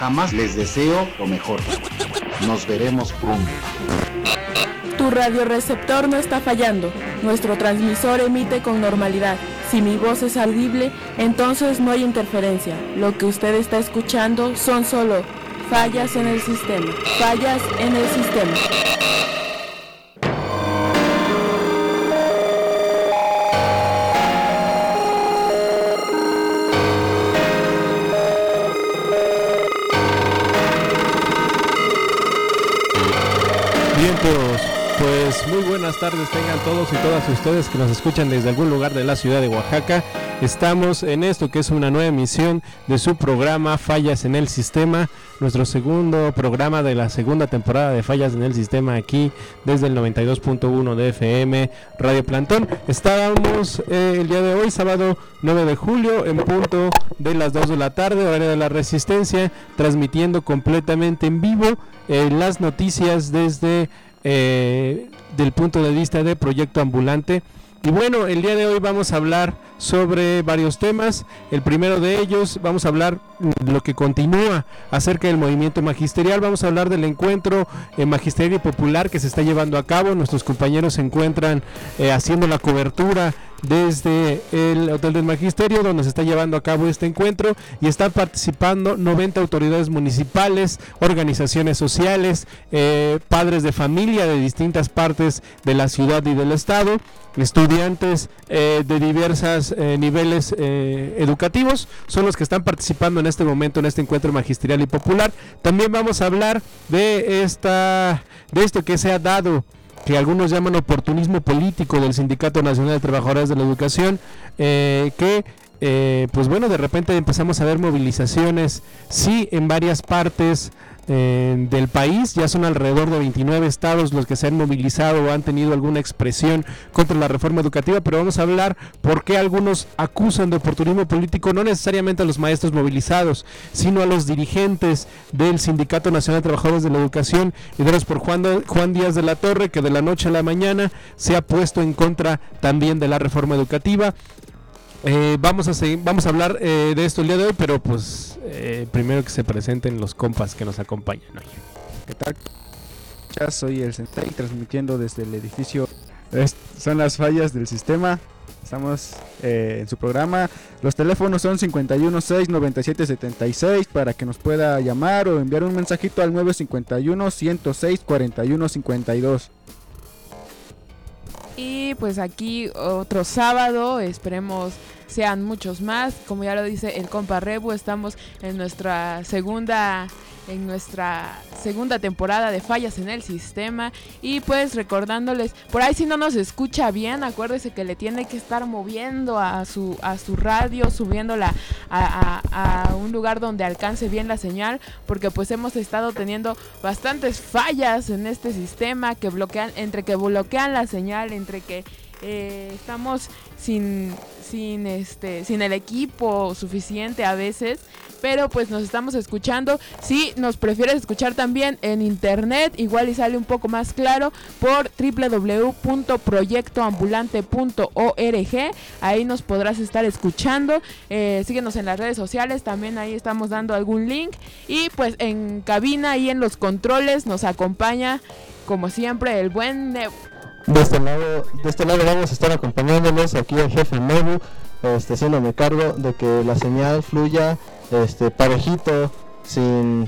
jamás. Les deseo lo mejor. Nos veremos pronto. Tu radioreceptor no está fallando. Nuestro transmisor emite con normalidad. Si mi voz es audible, entonces no hay interferencia. Lo que usted está escuchando son solo fallas en el sistema. Fallas en el sistema. Pues muy buenas tardes tengan todos y todas ustedes que nos escuchan desde algún lugar de la ciudad de Oaxaca. Estamos en esto que es una nueva emisión de su programa Fallas en el Sistema, nuestro segundo programa de la segunda temporada de Fallas en el Sistema aquí desde el 92.1 de FM Radio Plantón. Estábamos el día de hoy, sábado 9 de julio, en punto de las 2 de la tarde, horario de la Resistencia, transmitiendo completamente en vivo las noticias desde del punto de vista de Proyecto Ambulante. Y bueno, el día de hoy vamos a hablar sobre varios temas. El primero de ellos, vamos a hablar lo que continúa acerca del movimiento magisterial. Vamos a hablar del encuentro magisterial y popular que se está llevando a cabo. Nuestros compañeros se encuentran haciendo la cobertura desde el Hotel del Magisterio, donde se está llevando a cabo este encuentro, y están participando 90 autoridades municipales, organizaciones sociales, padres de familia de distintas partes de la ciudad y del estado, estudiantes de diversos niveles educativos, son los que están participando en este momento en este encuentro magisterial y popular. También vamos a hablar de esto que se ha dado, que algunos llaman oportunismo político del Sindicato Nacional de Trabajadores de la Educación, pues bueno, de repente empezamos a ver movilizaciones, sí, en varias partes del país. Ya son alrededor de 29 estados los que se han movilizado o han tenido alguna expresión contra la reforma educativa, pero vamos a hablar por qué algunos acusan de oportunismo político, no necesariamente a los maestros movilizados, sino a los dirigentes del Sindicato Nacional de Trabajadores de la Educación, liderados por Juan Díaz de la Torre, que de la noche a la mañana se ha puesto en contra también de la reforma educativa. Vamos a hablar de esto el día de hoy, pero pues primero que se presenten los compas que nos acompañan hoy. ¿Qué tal? Ya soy el Sensei, transmitiendo desde el edificio. Son las fallas del sistema. Estamos en su programa. Los teléfonos son 516-9776 para que nos pueda llamar o enviar un mensajito al 951-106-4152. Y pues aquí otro sábado, esperemos sean muchos más. Como ya lo dice el compa Rebu, estamos en nuestra segunda temporada de Fallas en el Sistema. Y pues recordándoles, por ahí si no nos escucha bien, acuérdese que le tiene que estar moviendo a su radio, subiéndola a un lugar donde alcance bien la señal, porque pues hemos estado teniendo bastantes fallas en este sistema que bloquean la señal, entre que estamos sin el equipo suficiente a veces, pero pues nos estamos escuchando. Si nos prefieres escuchar también en internet, igual y sale un poco más claro por www.proyectoambulante.org. Ahí nos podrás estar escuchando. Síguenos en las redes sociales, también ahí estamos dando algún link. Y pues en cabina y en los controles nos acompaña, como siempre, el buen Nebu. De este lado vamos a estar acompañándolos aquí el jefe Nebu, haciéndome cargo de que la señal fluya parejito, sin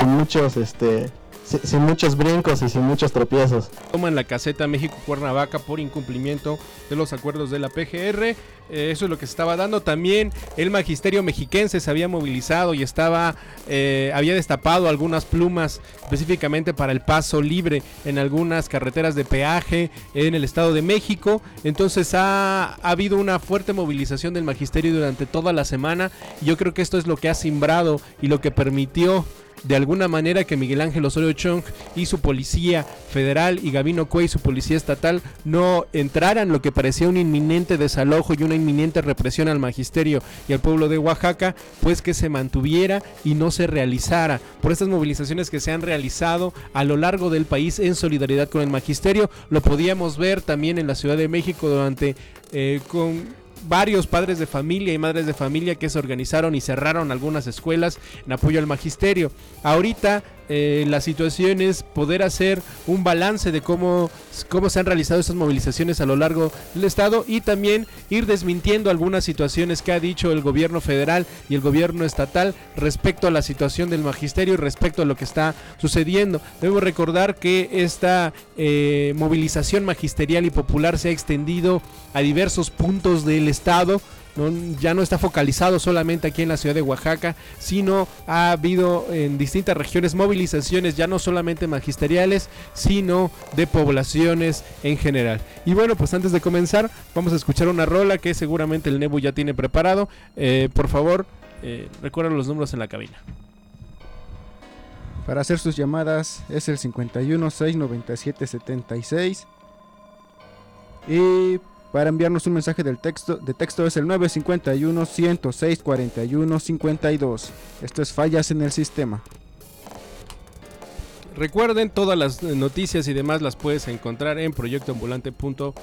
muchos brincos y sin muchos tropiezos. Toman la caseta México-Cuernavaca por incumplimiento de los acuerdos de la PGR. Eso es lo que se estaba dando. También el magisterio mexiquense se había movilizado y había destapado algunas plumas específicamente para el paso libre en algunas carreteras de peaje en el Estado de México. Entonces ha habido una fuerte movilización del magisterio durante toda la semana, y yo creo que esto es lo que ha simbrado y lo que permitió de alguna manera que Miguel Ángel Osorio Chong y su policía federal y Gabino Cue y su policía estatal no entraran lo que parecía un inminente desalojo y una inminente represión al magisterio y al pueblo de Oaxaca, pues que se mantuviera y no se realizara por estas movilizaciones que se han realizado a lo largo del país en solidaridad con el magisterio. Lo podíamos ver también en la Ciudad de México varios padres de familia y madres de familia que se organizaron y cerraron algunas escuelas en apoyo al magisterio. Ahorita la situación es poder hacer un balance de cómo se han realizado estas movilizaciones a lo largo del estado y también ir desmintiendo algunas situaciones que ha dicho el gobierno federal y el gobierno estatal respecto a la situación del magisterio y respecto a lo que está sucediendo. Debemos recordar que esta movilización magisterial y popular se ha extendido a diversos puntos del estado. Ya no está focalizado solamente aquí en la ciudad de Oaxaca, sino ha habido en distintas regiones movilizaciones ya no solamente magisteriales, sino de poblaciones en general. Y bueno, pues antes de comenzar, vamos a escuchar una rola que seguramente el Nebu ya tiene preparado. Por favor, recuerden los números en la cabina. Para hacer sus llamadas es el 51 697 76 y para enviarnos un mensaje de texto es el 951 106 41 52. Esto es Fallas en el Sistema. Recuerden, todas las noticias y demás las puedes encontrar en proyectoambulante.org,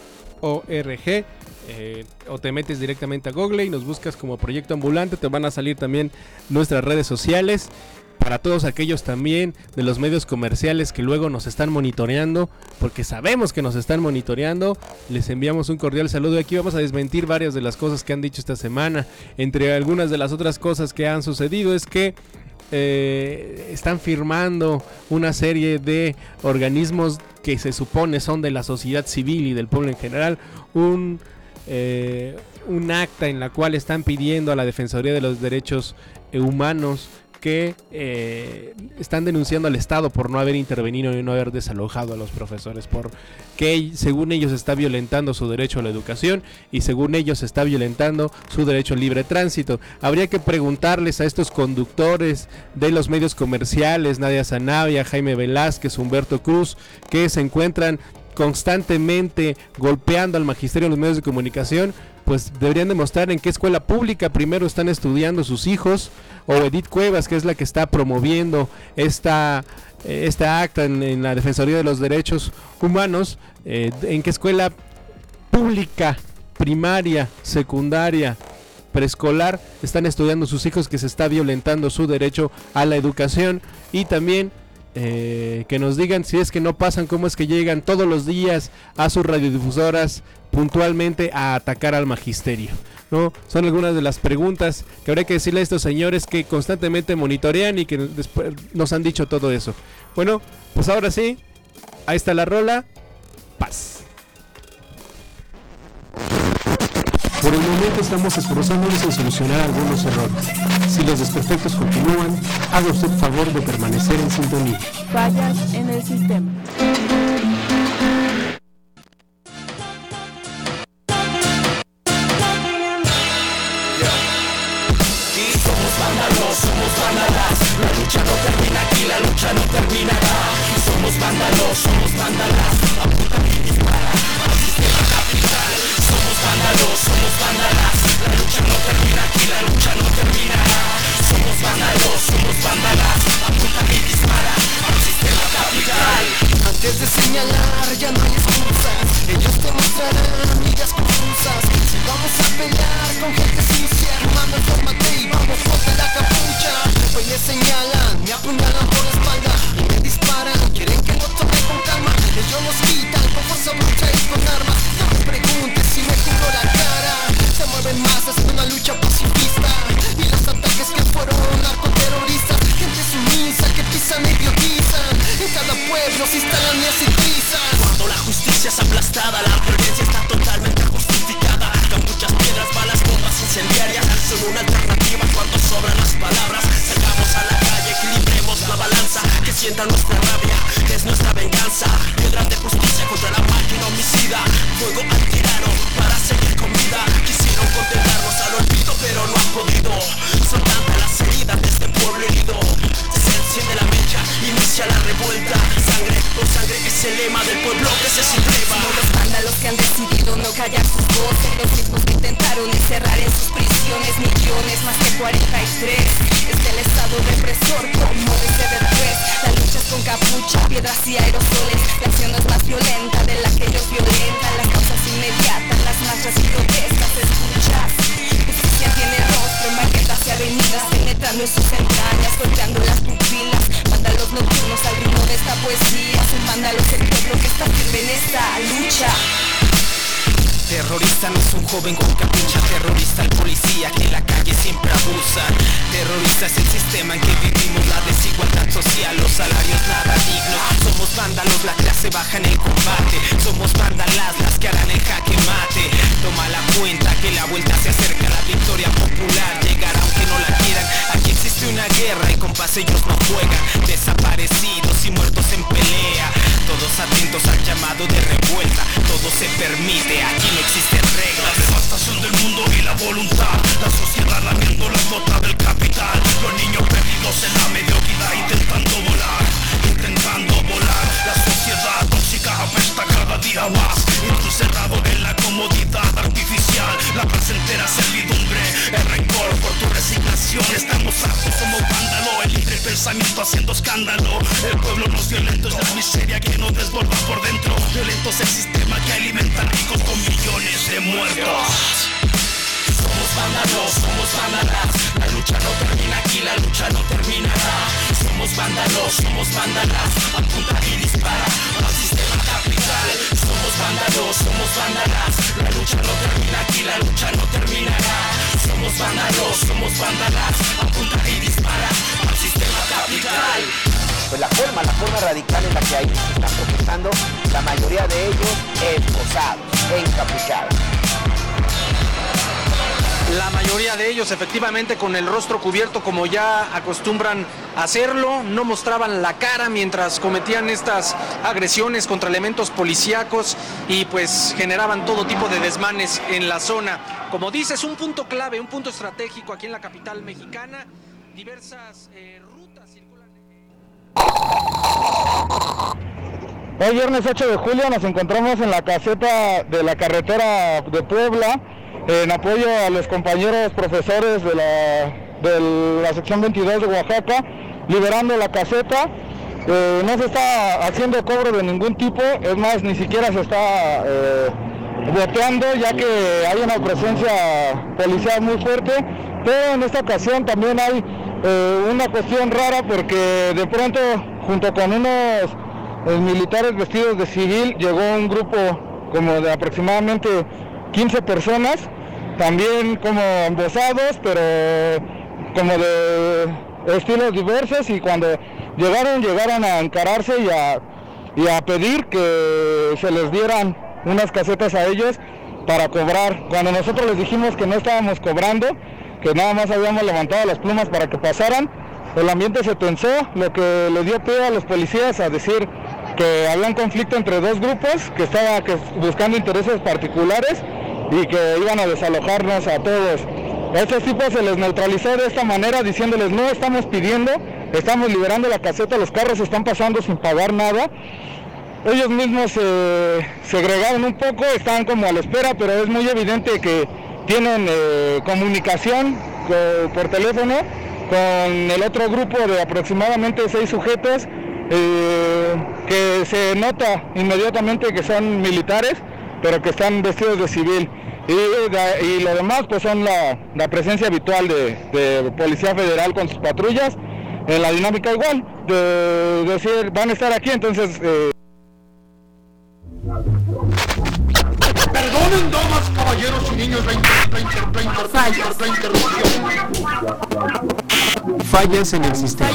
o te metes directamente a Google y nos buscas como Proyecto Ambulante. Te van a salir también nuestras redes sociales. Para todos aquellos también de los medios comerciales que luego nos están monitoreando, porque sabemos que nos están monitoreando, les enviamos un cordial saludo. Y aquí vamos a desmentir varias de las cosas que han dicho esta semana. Entre algunas de las otras cosas que han sucedido es que están firmando una serie de organismos que se supone son de la sociedad civil y del pueblo en general un acta en la cual están pidiendo a la Defensoría de los Derechos Humanos que están denunciando al Estado por no haber intervenido y no haber desalojado a los profesores, porque según ellos está violentando su derecho a la educación y según ellos está violentando su derecho al libre tránsito. Habría que preguntarles a estos conductores de los medios comerciales, Nadia Zanabia, Jaime Velázquez, Humberto Cruz, que se encuentran constantemente golpeando al magisterio en los medios de comunicación, pues deberían demostrar en qué escuela pública primero están estudiando sus hijos, o Edith Cuevas, que es la que está promoviendo esta acta en la Defensoría de los Derechos Humanos, en qué escuela pública, primaria, secundaria, preescolar están estudiando sus hijos, que se está violentando su derecho a la educación. Y también que nos digan, si es que no pasan, cómo es que llegan todos los días a sus radiodifusoras puntualmente a atacar al magisterio, ¿no? Son algunas de las preguntas que habría que decirle a estos señores que constantemente monitorean y que después nos han dicho todo eso. Bueno, pues ahora sí, ahí está la rola. Paz. Por el momento estamos esforzándonos en solucionar algunos errores. Si los desperfectos continúan, haga usted favor de permanecer en sintonía. Fallas en el sistema. Somos vándalas, la lucha no termina aquí, la lucha no terminará. Somos vándalas, apunta y dispara al sistema capital. Somos vándalas, la lucha no termina aquí, la lucha no terminará. Somos vándalas, apunta y dispara al sistema capital. Antes de señalar ya no hay excusas, ellos te mostrarán amigas confusas. Si vamos a pelear con gente sucia, hermano, fórmate y vamos, ponte la capucha. Hoy me señalan, me apuñalan por la espalda y me disparan. Quieren que no tome con calma, ellos nos quitan con fuerza bruta y con armas. No me preguntes si me cubro la cara. Se mueven masas en una lucha pacifista y los ataques que fueron narcoterroristas. Gente sumisa que pisan e idiotizan. En cada pueblo se instalan y asistizan. Cuando la justicia es aplastada, la violencia está totalmente justificada. Con muchas piedras, balas, bombas incendiarias son una alternativa cuando sobran las palabras. Salgamos a la calle, equilibremos la balanza, que sientan nuestra rabia, que es nuestra venganza. Piedras de justicia contra la máquina homicida. Fuego al tirano para seguir con vida. Quisieron condenarnos al olvido, pero no han podido. Son tantas las heridas de este pueblo herido. Se enciende la mecha, inicia la revuelta. Sangre con sangre es el lema del pueblo que se subleva. Somos los vándalos que han decidido no callar sus voces, los mismos que intentaron encerrar en sus prisiones millones, más que 43. Es el estado represor como dice después. La lucha es con capucha, piedras y aerosoles. La acción es más violenta de la que ellos violentan. Las causas inmediatas, las marchas y protestas se escuchan. en sus entrañas, golpeando las pupilas. Vándalos nocturnos al ritmo de esta poesía. Son vándalos el pueblo que está firme en esta lucha. Terrorista no es un joven con capucha, terrorista el policía que en la calle siempre abusa. Terrorista es el sistema en que vivimos, la desigualdad social, los salarios nada dignos. Somos vándalos, la clase baja en el combate. Somos vándalas, las que harán el jaque mate. Toma la cuenta que la vuelta se acerca, la victoria popular llegará aunque no la quieran. Aquí existe una guerra y con paz ellos no juegan. Desaparecidos y muertos en pelea, todos atentos al llamado de revuelta. Todo se permite, aquí no existen reglas. La devastación del mundo y la voluntad, la sociedad lamiendo las notas del capital. Los niños perdidos en la mediocridad intentando volar. La sociedad tóxica apesta cada día más, encerrado en la comodidad artificial. La placentera servidumbre, el rencor por tu resignación. Estamos hartos, somos vándalo, el libre pensamiento haciendo escándalo. El pueblo no es violento, es la miseria que nos desborda por dentro. Violento es el sistema que alimenta ricos con millones de muertos. Somos vándalos, somos vándalas. La lucha no termina aquí, la lucha no terminará. Somos vándalas. Apunta y dispara al sistema capital. Somos vándalas. La lucha no termina aquí, la lucha no terminará. Somos vándalas. Apunta y dispara al sistema capital. Pues la forma radical en la que ahí se están protestando, la mayoría de ellos esposados, encapuchados. La mayoría de ellos efectivamente con el rostro cubierto como ya acostumbran hacerlo, no mostraban la cara mientras cometían estas agresiones contra elementos policíacos y pues generaban todo tipo de desmanes en la zona. Como dices, un punto clave, un punto estratégico aquí en la capital mexicana. Diversas rutas circulan. Hoy viernes 8 de julio nos encontramos en la caseta de la carretera de Puebla, en apoyo a los compañeros profesores de la sección 22 de Oaxaca, liberando la caseta. No se está haciendo cobro de ningún tipo, es más, ni siquiera se está boteando, ya que hay una presencia policial muy fuerte, pero en esta ocasión también hay una cuestión rara, porque de pronto, junto con unos militares vestidos de civil, llegó un grupo como de aproximadamente 15 personas, también como embosados, pero como de estilos diversos, y cuando llegaron a encararse y a pedir que se les dieran unas casetas a ellos para cobrar. Cuando nosotros les dijimos que no estábamos cobrando, que nada más habíamos levantado las plumas para que pasaran, el ambiente se tensó, lo que le dio pie a los policías a decir que había un conflicto entre dos grupos que estaba buscando intereses particulares y que iban a desalojarnos a todos. A estos tipos se les neutralizó de esta manera, diciéndoles: no estamos pidiendo, estamos liberando la caseta, los carros están pasando sin pagar nada. Ellos mismos se segregaron un poco, estaban como a la espera, pero es muy evidente que tienen comunicación por teléfono con el otro grupo de aproximadamente 6 sujetos, que se nota inmediatamente que son militares, pero que están vestidos de civil. Y lo demás pues son la presencia habitual de Policía Federal con sus patrullas, en la dinámica igual, de decir van a estar aquí, entonces... Perdonen, damas, caballeros y niños, la interrupción. Fallas en el sistema.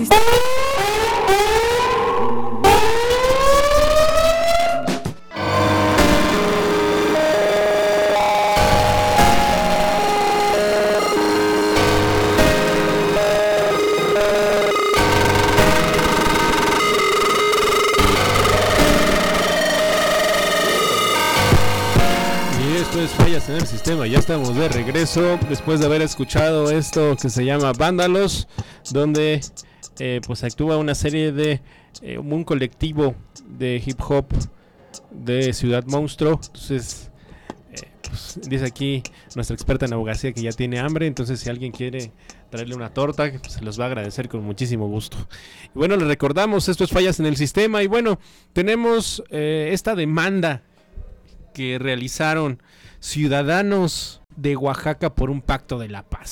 Fallas en el sistema. Ya estamos de regreso después de haber escuchado esto que se llama Vándalos, donde pues actúa una serie de un colectivo de hip hop de Ciudad Monstruo. Entonces pues, dice aquí nuestra experta en abogacía que ya tiene hambre, entonces si alguien quiere traerle una torta, pues, se los va a agradecer con muchísimo gusto. Y bueno, les recordamos, esto es Fallas en el Sistema, y bueno, tenemos esta demanda que realizaron ciudadanos de Oaxaca por un pacto de la paz.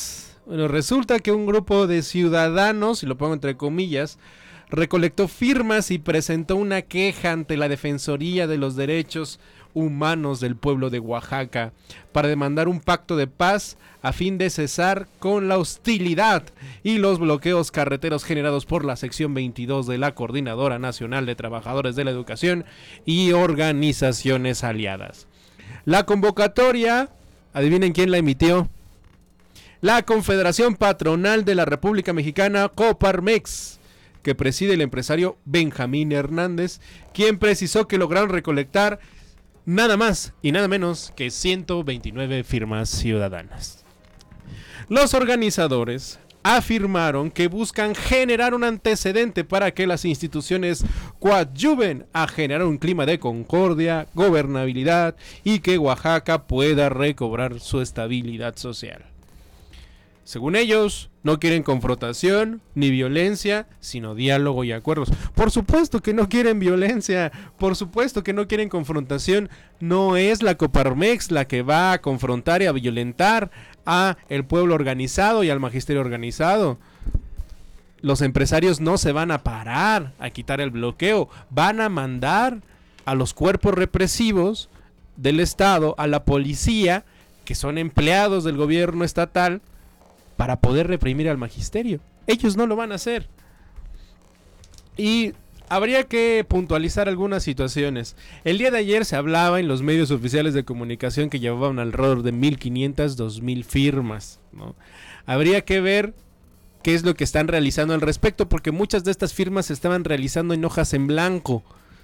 Bueno, resulta que un grupo de ciudadanos, y lo pongo entre comillas, recolectó firmas y presentó una queja ante la Defensoría de los Derechos Humanos del pueblo de Oaxaca para demandar un pacto de paz a fin de cesar con la hostilidad y los bloqueos carreteros generados por la sección 22 de la Coordinadora Nacional de Trabajadores de la Educación y organizaciones aliadas. La convocatoria, adivinen quién la emitió. La Confederación Patronal de la República Mexicana, Coparmex, que preside el empresario Benjamín Hernández, quien precisó que lograron recolectar nada más y nada menos que 129 firmas ciudadanas. Los organizadores afirmaron que buscan generar un antecedente para que las instituciones coadyuven a generar un clima de concordia, gobernabilidad y que Oaxaca pueda recobrar su estabilidad social. Según ellos, no quieren confrontación ni violencia, sino diálogo y acuerdos. Por supuesto que no quieren violencia, por supuesto que no quieren confrontación. No es la Coparmex la que va a confrontar y a violentar a el pueblo organizado y al magisterio organizado. Los empresarios no se van a parar a quitar el bloqueo, van a mandar a los cuerpos represivos del Estado, a la policía, que son empleados del gobierno estatal, para poder reprimir al magisterio. Ellos no lo van a hacer. Y habría que puntualizar algunas situaciones. El día de ayer se hablaba en los medios oficiales de comunicación que llevaban alrededor de 1,500, 2,000 firmas, ¿no? Habría que ver qué es lo que están realizando al respecto, porque muchas de estas firmas se estaban realizando en hojas en blanco.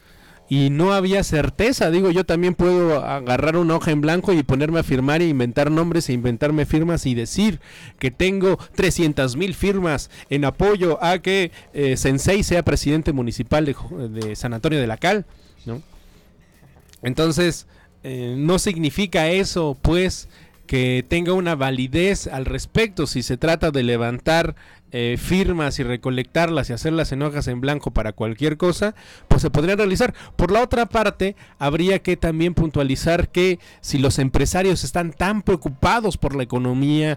Y no había certeza. Digo, yo también puedo agarrar una hoja en blanco y ponerme a firmar e inventar nombres e inventarme firmas y decir que tengo 300,000 firmas en apoyo a que Sensei sea presidente municipal de San Antonio de la Cal, ¿no? Entonces, no significa eso, pues, que tenga una validez al respecto. Si se trata de levantar firmas y recolectarlas y hacerlas en hojas en blanco para cualquier cosa, pues se podrían realizar. Por la otra parte, habría que también puntualizar que si los empresarios están tan preocupados por la economía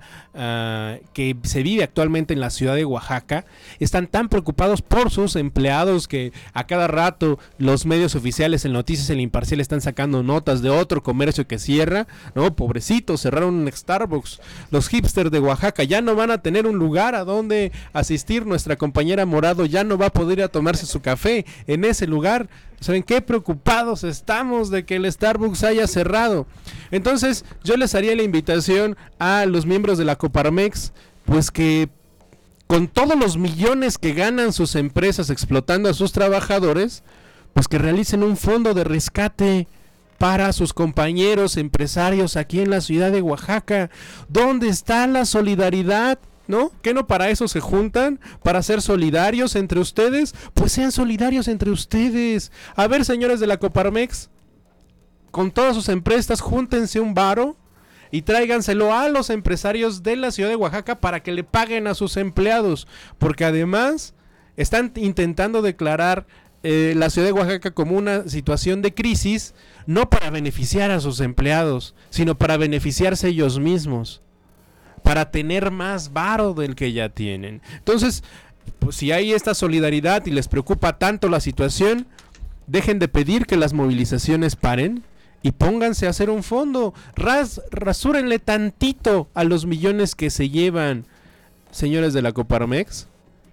que se vive actualmente en la ciudad de Oaxaca, están tan preocupados por sus empleados que a cada rato los medios oficiales en Noticias El Imparcial están sacando notas de otro comercio que cierra, ¿no? Pobrecitos, cerraron un Starbucks. Los hipsters de Oaxaca ya no van a tener un lugar a donde asistir. Nuestra compañera Morado ya no va a poder ir a tomarse su café en ese lugar. ¿Saben qué preocupados estamos de que el Starbucks haya cerrado? Entonces yo les haría la invitación a los miembros de la Coparmex, pues que con todos los millones que ganan sus empresas explotando a sus trabajadores, pues que realicen un fondo de rescate para sus compañeros empresarios aquí en la ciudad de Oaxaca. ¿Dónde está la solidaridad? ¿No? ¿Qué no para eso se juntan? ¿Para ser solidarios entre ustedes? Pues sean solidarios entre ustedes. A ver, señores de la Coparmex, con todas sus empresas, júntense un varo y tráiganselo a los empresarios de la ciudad de Oaxaca para que le paguen a sus empleados. Porque además están intentando declarar la ciudad de Oaxaca como una situación de crisis, no para beneficiar a sus empleados, sino para beneficiarse ellos mismos, para tener más varo del que ya tienen. Entonces, pues si hay esta solidaridad y les preocupa tanto la situación, dejen de pedir que las movilizaciones paren y pónganse a hacer un fondo. Rasúrenle tantito a los millones que se llevan, señores de la Coparmex,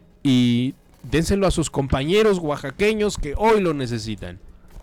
y dénselo a sus compañeros oaxaqueños que hoy lo necesitan.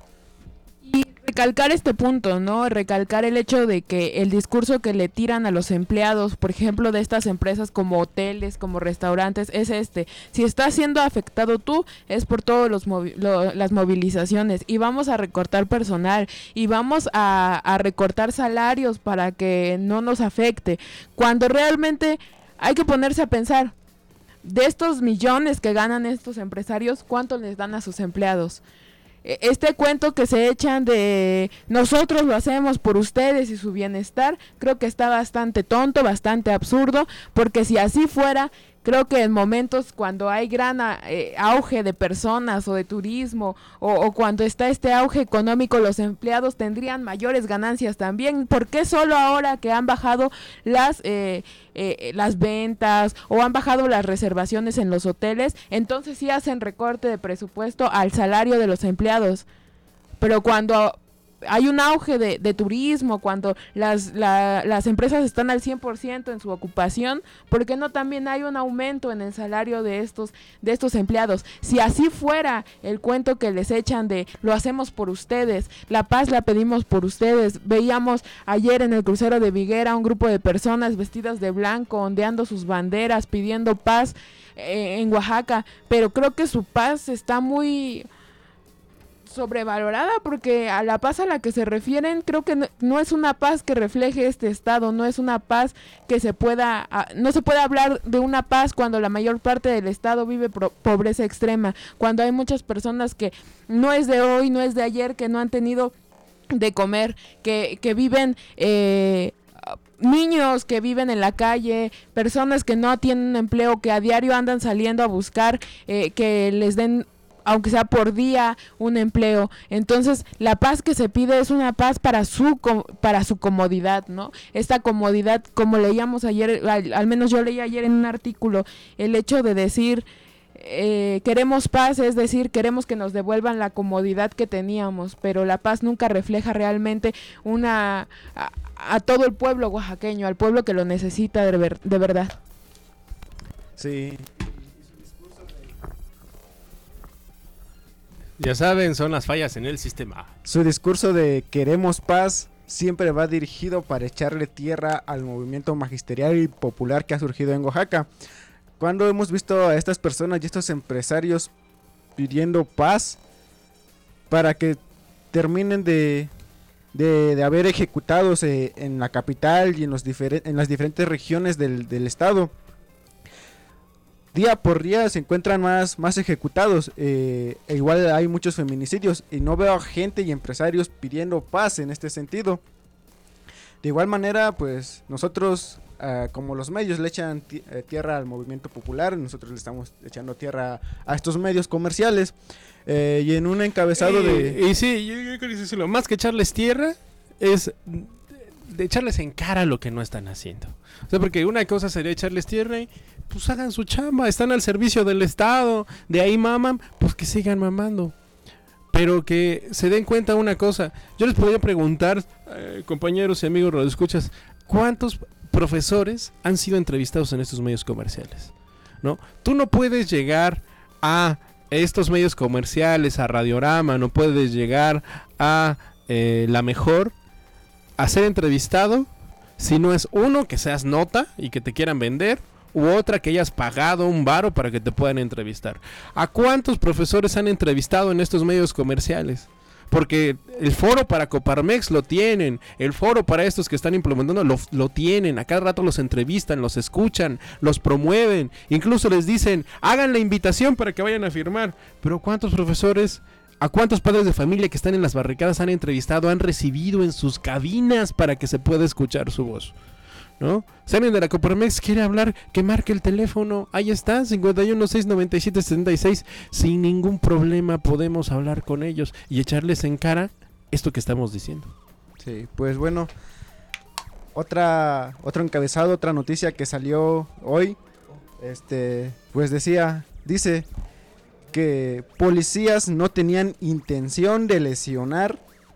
Y recalcar este punto, ¿no? Recalcar el hecho de que el discurso que le tiran a los empleados, por ejemplo, de estas empresas como hoteles, como restaurantes, es este: si estás siendo afectado tú, es por todas las movilizaciones, y vamos a recortar personal, y vamos a recortar salarios para que no nos afecte, cuando realmente hay que ponerse a pensar, de estos millones que ganan estos empresarios, ¿cuánto les dan a sus empleados? Este cuento que se echan de nosotros lo hacemos por ustedes y su bienestar, creo que está bastante tonto, bastante absurdo, porque si así fuera, Creo que en momentos cuando hay gran auge de personas o de turismo o cuando está este auge económico, los empleados tendrían mayores ganancias también. ¿Por qué solo ahora que han bajado las ventas o han bajado las reservaciones en los hoteles, entonces sí hacen recorte de presupuesto al salario de los empleados? Pero cuando hay un auge de turismo, cuando las empresas están al 100% en su ocupación, ¿por qué no también hay un aumento en el salario de estos empleados? Si así fuera el cuento que les echan de lo hacemos por ustedes, la paz la pedimos por ustedes. Veíamos ayer en el crucero de Viguera un grupo de personas vestidas de blanco, ondeando sus banderas, pidiendo paz en Oaxaca, pero creo que su paz está muy sobrevalorada, porque a la paz a la que se refieren creo que no es una paz que refleje este estado, no es una paz que no se puede hablar de una paz cuando la mayor parte del estado vive pobreza extrema, cuando hay muchas personas que no es de hoy, no es de ayer, que no han tenido de comer, que viven niños que viven en la calle, personas que no tienen empleo, que a diario andan saliendo a buscar que les den, aunque sea por día, un empleo. Entonces la paz que se pide es una paz para su comodidad, ¿no? Esta comodidad, como leíamos ayer, al menos yo leí ayer en un artículo, el hecho de decir queremos paz, es decir, queremos que nos devuelvan la comodidad que teníamos, pero la paz nunca refleja realmente a todo el pueblo oaxaqueño, al pueblo que lo necesita de verdad. Sí. Ya saben, son las fallas en el sistema. Su discurso de queremos paz siempre va dirigido para echarle tierra al movimiento magisterial y popular que ha surgido en Oaxaca. Cuando hemos visto a estas personas y estos empresarios pidiendo paz para que terminen de haber ejecutados en la capital y en las diferentes regiones del estado, día por día se encuentran más ejecutados, igual hay muchos feminicidios y no veo a gente y empresarios pidiendo paz en este sentido. De igual manera, pues nosotros como los medios le echan tierra al movimiento popular, nosotros le estamos echando tierra a estos medios comerciales, y en un encabezado Y sí, yo quiero decirlo, más que echarles tierra es de echarles en cara lo que no están haciendo. O sea, porque una cosa sería echarles tierra y pues hagan su chamba, están al servicio del Estado, de ahí maman, pues que sigan mamando. Pero que se den cuenta una cosa, yo les podría preguntar, compañeros y amigos radioescuchas, ¿cuántos profesores han sido entrevistados en estos medios comerciales? ¿No? Tú no puedes llegar a estos medios comerciales, a Radiorama, no puedes llegar a La Mejor a ser entrevistado si no es uno, que seas nota y que te quieran vender, u otra, que hayas pagado un varo para que te puedan entrevistar. ¿A cuántos profesores han entrevistado en estos medios comerciales? Porque el foro para Coparmex lo tienen, el foro para estos que están implementando lo tienen, a cada rato los entrevistan, los escuchan, los promueven, incluso les dicen, hagan la invitación para que vayan a firmar. Pero ¿cuántos profesores, a cuántos padres de familia que están en las barricadas han entrevistado, han recibido en sus cabinas para que se pueda escuchar su voz? ¿No? Si alguien de la Coparmex quiere hablar, que marque el teléfono, ahí está, 51-697-76, sin ningún problema podemos hablar con ellos y echarles en cara esto que estamos diciendo. Sí, pues bueno, otro encabezado, otra noticia que salió hoy, pues dice que policías no tenían intención de lesionar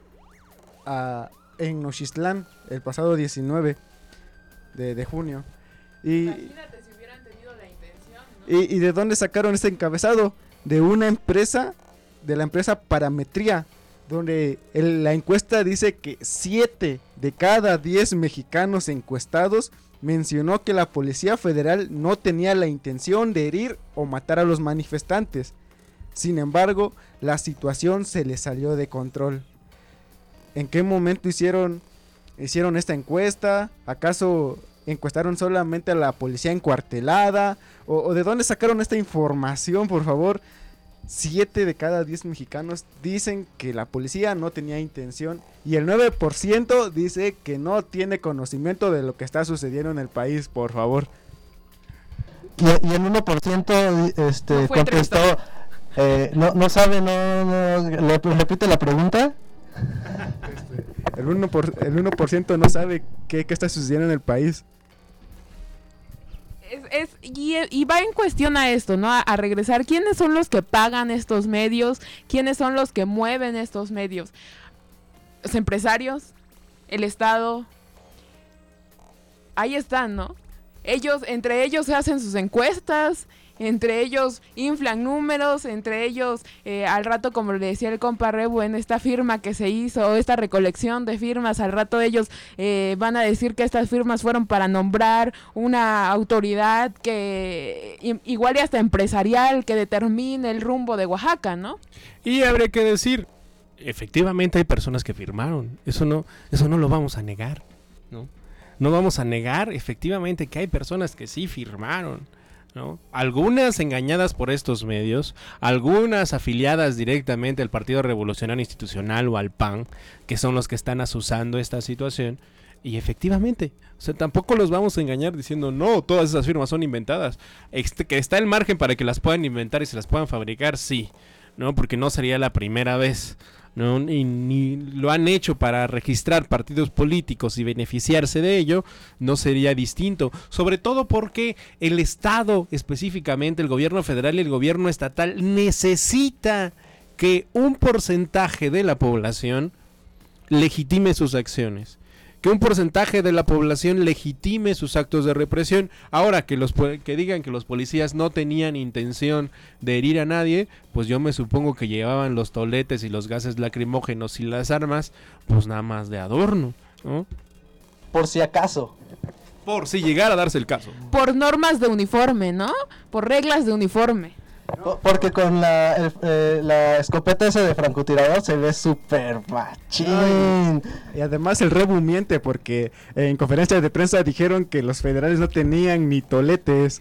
en Nochistlán el pasado 19 de junio. Imagínate si hubieran tenido la intención, ¿no? ¿Y de dónde sacaron este encabezado? De una empresa, de la empresa Parametría, donde la encuesta dice que 7 de cada 10 mexicanos encuestados mencionó que la Policía Federal no tenía la intención de herir o matar a los manifestantes. Sin embargo, la situación se les salió de control. ¿En qué momento hicieron esta encuesta? ¿Acaso encuestaron solamente a la policía encuartelada? ¿O de dónde sacaron esta información, por favor? 7 de cada 10 mexicanos dicen que la policía no tenía intención y el 9% dice que no tiene conocimiento de lo que está sucediendo en el país, por favor. y el 1% contestó, no sabe, ¿le repite la pregunta? El 1% no sabe qué está sucediendo en el país. Y va en cuestión a esto, ¿no? A regresar, ¿quiénes son los que pagan estos medios? ¿Quiénes son los que mueven estos medios? Los empresarios, el Estado. Ahí están, ¿no? Entre ellos se hacen sus encuestas, entre ellos inflan números, entre ellos al rato, como le decía el compa Rebu, en esta firma que se hizo, esta recolección de firmas, al rato ellos van a decir que estas firmas fueron para nombrar una autoridad que igual y hasta empresarial que determine el rumbo de Oaxaca, ¿no? Y habría que decir, efectivamente hay personas que firmaron, eso no lo vamos a negar, ¿no? No vamos a negar efectivamente que hay personas que sí firmaron, ¿no? Algunas engañadas por estos medios, algunas afiliadas directamente al Partido Revolucionario Institucional o al PAN, que son los que están asusando esta situación, y efectivamente, o sea, tampoco los vamos a engañar diciendo, no, todas esas firmas son inventadas, que está el margen para que las puedan inventar y se las puedan fabricar, sí, ¿no? Porque no sería la primera vez, ¿no? Ni lo han hecho para registrar partidos políticos y beneficiarse de ello, no sería distinto, sobre todo porque el Estado, específicamente el gobierno federal y el gobierno estatal, necesita que un porcentaje de la población legitime sus acciones, que un porcentaje de la población legitime sus actos de represión. Ahora, que digan que los policías no tenían intención de herir a nadie, pues yo me supongo que llevaban los toletes y los gases lacrimógenos y las armas, pues nada más de adorno, ¿no? Por si acaso. Por si llegara a darse el caso. Por normas de uniforme, ¿no? Por reglas de uniforme. Porque con la escopeta esa de francotirador se ve súper machín. Y además el Rebu miente porque en conferencias de prensa dijeron que los federales no tenían ni toletes.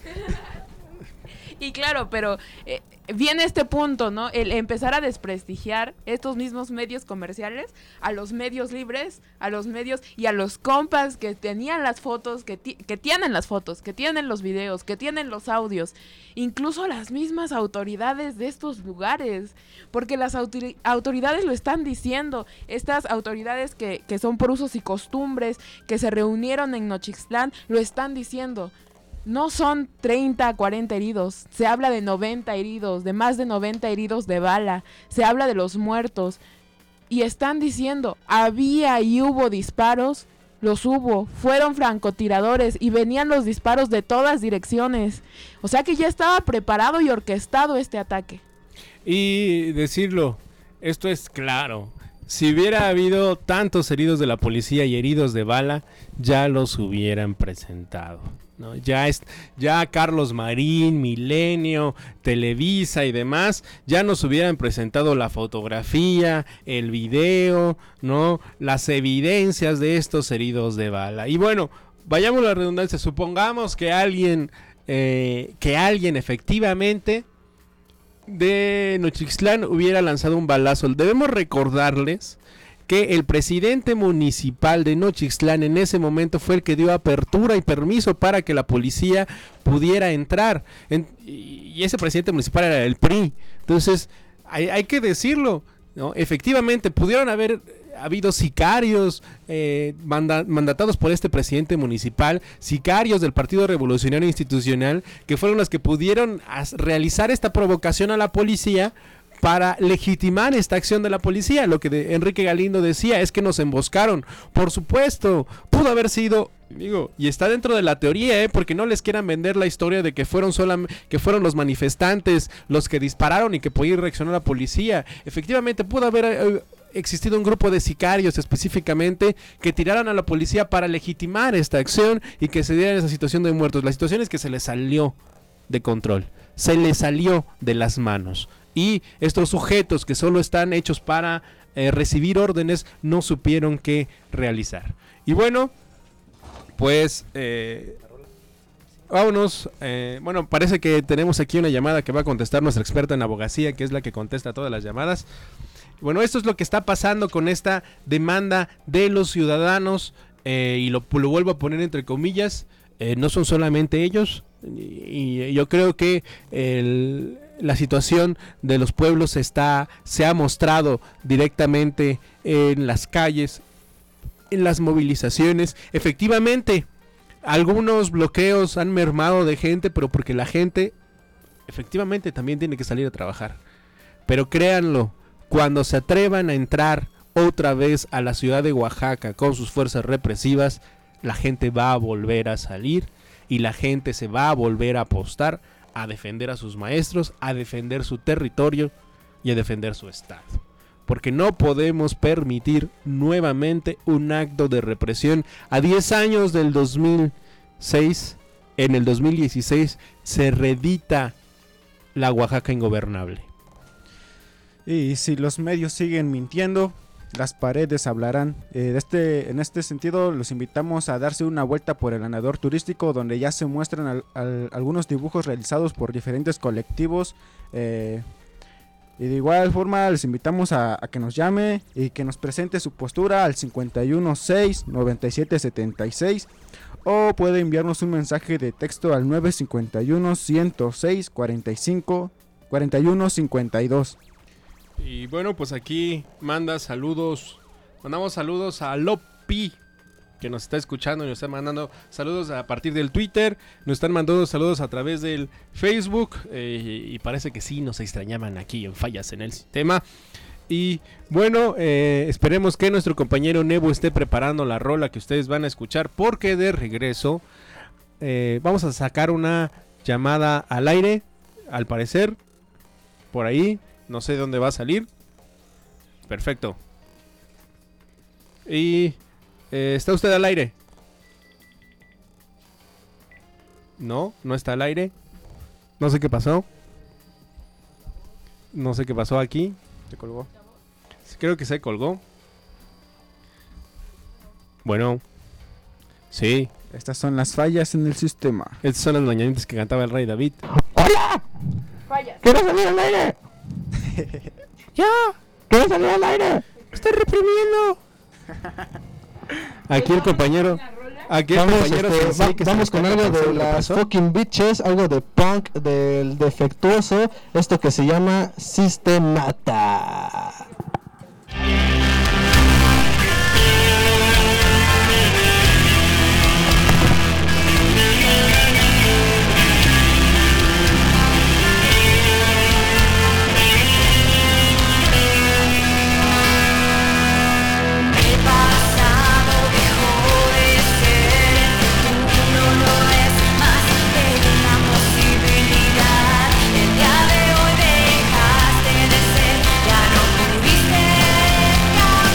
Y claro, pero viene este punto, ¿no? El empezar a desprestigiar estos mismos medios comerciales, a los medios libres, a los medios y a los compas que tenían las fotos, que tienen las fotos, que tienen los videos, que tienen los audios, incluso las mismas autoridades de estos lugares, porque las autoridades lo están diciendo, estas autoridades que son por usos y costumbres, que se reunieron en Nochixtlán, lo están diciendo. No son 30, 40 heridos, se habla de 90 heridos, de más de 90 heridos de bala, se habla de los muertos, y están diciendo, había y hubo disparos, los hubo, fueron francotiradores y venían los disparos de todas direcciones, o sea que ya estaba preparado y orquestado este ataque. Y decirlo, esto es claro, si hubiera habido tantos heridos de la policía y heridos de bala, ya los hubieran presentado, ¿no? Ya Carlos Marín, Milenio, Televisa y demás ya nos hubieran presentado la fotografía, el video, ¿no? Las evidencias de estos heridos de bala. Y bueno, vayamos a la redundancia, supongamos que alguien efectivamente de Nochixtlán hubiera lanzado un balazo. Debemos recordarles que el presidente municipal de Nochixtlán en ese momento fue el que dio apertura y permiso para que la policía pudiera entrar, y ese presidente municipal era el PRI. Entonces hay que decirlo, ¿no? Efectivamente pudieron haber habido sicarios mandatados por este presidente municipal, sicarios del Partido Revolucionario Institucional, que fueron los que pudieron realizar esta provocación a la policía para legitimar esta acción de la policía. Lo que Enrique Galindo decía es que nos emboscaron. Por supuesto, pudo haber sido, digo, y está dentro de la teoría, porque no les quieran vender la historia de que fueron los manifestantes los que dispararon y que podía reaccionar la policía. Efectivamente, pudo haber existido un grupo de sicarios específicamente que tiraran a la policía para legitimar esta acción y que se diera esa situación de muertos. La situación es que se les salió de control, se les salió de las manos. Y estos sujetos que solo están hechos para recibir órdenes no supieron qué realizar. Y bueno, pues vámonos. Bueno, parece que tenemos aquí una llamada que va a contestar nuestra experta en abogacía, que es la que contesta todas las llamadas. Bueno, esto es lo que está pasando con esta demanda de los ciudadanos, y lo vuelvo a poner entre comillas. No son solamente ellos, y yo creo que la situación de los pueblos se ha mostrado directamente en las calles, en las movilizaciones. Efectivamente, algunos bloqueos han mermado de gente, pero porque la gente efectivamente también tiene que salir a trabajar. Pero créanlo, cuando se atrevan a entrar otra vez a la ciudad de Oaxaca con sus fuerzas represivas, la gente va a volver a salir y la gente se va a volver a apostar a defender a sus maestros, a defender su territorio y a defender su estado. Porque no podemos permitir nuevamente un acto de represión. A 10 años del 2006, en el 2016, se reedita la Oaxaca ingobernable. Y si los medios siguen mintiendo, las paredes hablarán. En este sentido, los invitamos a darse una vuelta por el andador turístico, donde ya se muestran algunos dibujos realizados por diferentes colectivos. Y de igual forma, les invitamos a que nos llame y que nos presente su postura al 516-9776. O puede enviarnos un mensaje de texto al 951-106-45-41-52. Y bueno, pues aquí mandamos saludos a Lopi, que nos está escuchando y nos está mandando saludos a partir del Twitter, nos están mandando saludos a través del Facebook, y parece que sí nos extrañaban aquí en Fallas en el Sistema. Y bueno, esperemos que nuestro compañero Nebo esté preparando la rola que ustedes van a escuchar, porque de regreso vamos a sacar una llamada al aire, al parecer, por ahí. No sé dónde va a salir. Perfecto. Y ¿está usted al aire? No está al aire. No sé qué pasó. No sé qué pasó aquí. Se colgó. Creo que se colgó. Bueno. Sí. Estas son las fallas en el sistema. Estas son las mañanitas que cantaba el Rey David. ¡Hola! Fallas. ¡Quiero salir al aire! ¡Ya! ¡Quiero salir al aire! ¡Estoy reprimiendo! Aquí el compañero. Aquí el compañero. Vamos con algo de las fucking bitches, algo de punk, del defectuoso. Esto que se llama Sistemata. Ya no pudiste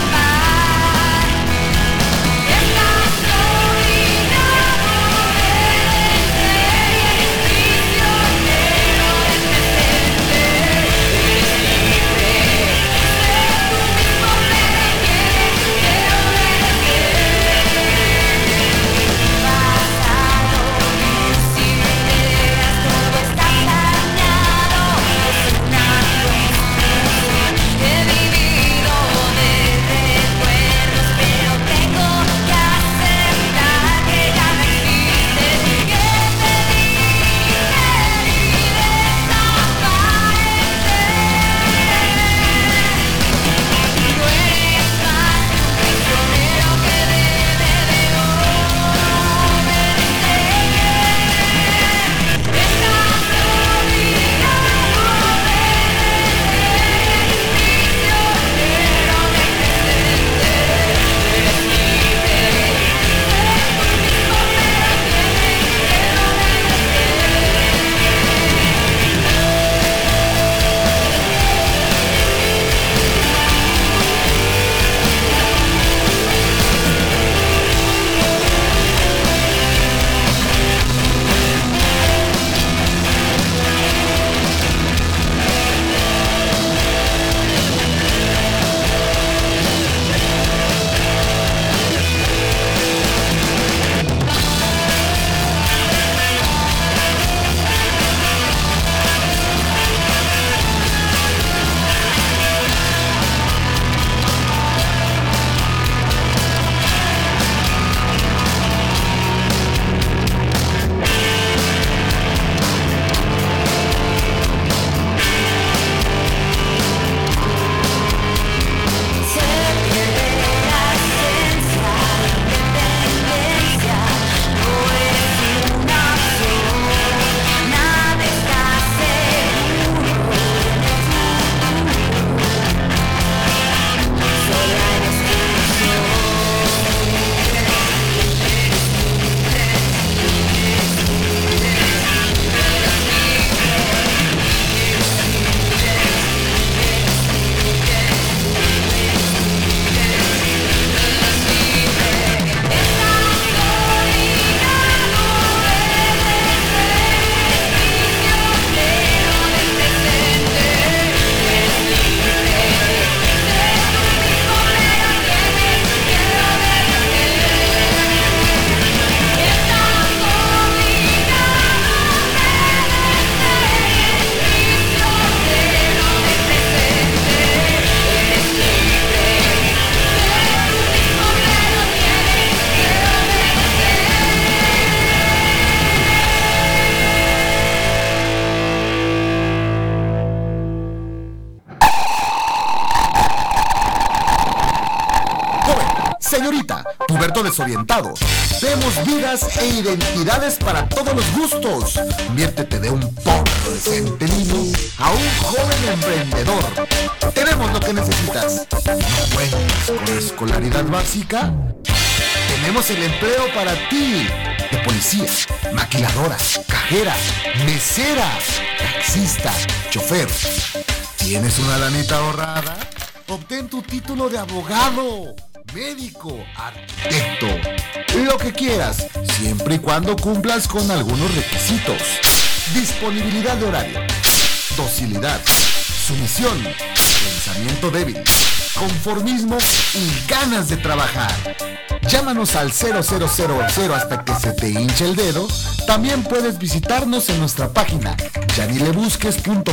sindicato desorientado. Vemos vidas e identidades para todos los gustos. Conviértete de un pobre adolescente niño a un joven emprendedor. Tenemos lo que necesitas. ¿No cuentas con escolaridad básica? Tenemos el empleo para ti. De policía, maquiladora, cajera, mesera, taxista, chofer. ¿Tienes una lanita ahorrada? Obtén tu título de abogado, médico, arquitecto, lo que quieras, siempre y cuando cumplas con algunos requisitos. Disponibilidad de horario, docilidad, sumisión, pensamiento débil, conformismo y ganas de trabajar. Llámanos al 0000 hasta que se te hinche el dedo. También puedes visitarnos en nuestra página yanilebusques.com.mx.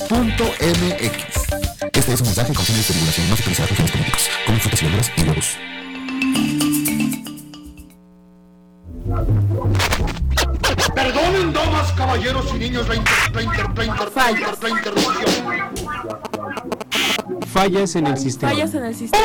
Este es un mensaje con fines de divulgación, no se utiliza para fines políticos. Comen frutas y verduras y huevos. Perdonen, damas, caballeros y niños, la interrupción. Fallas en el sistema. Fallas en el sistema.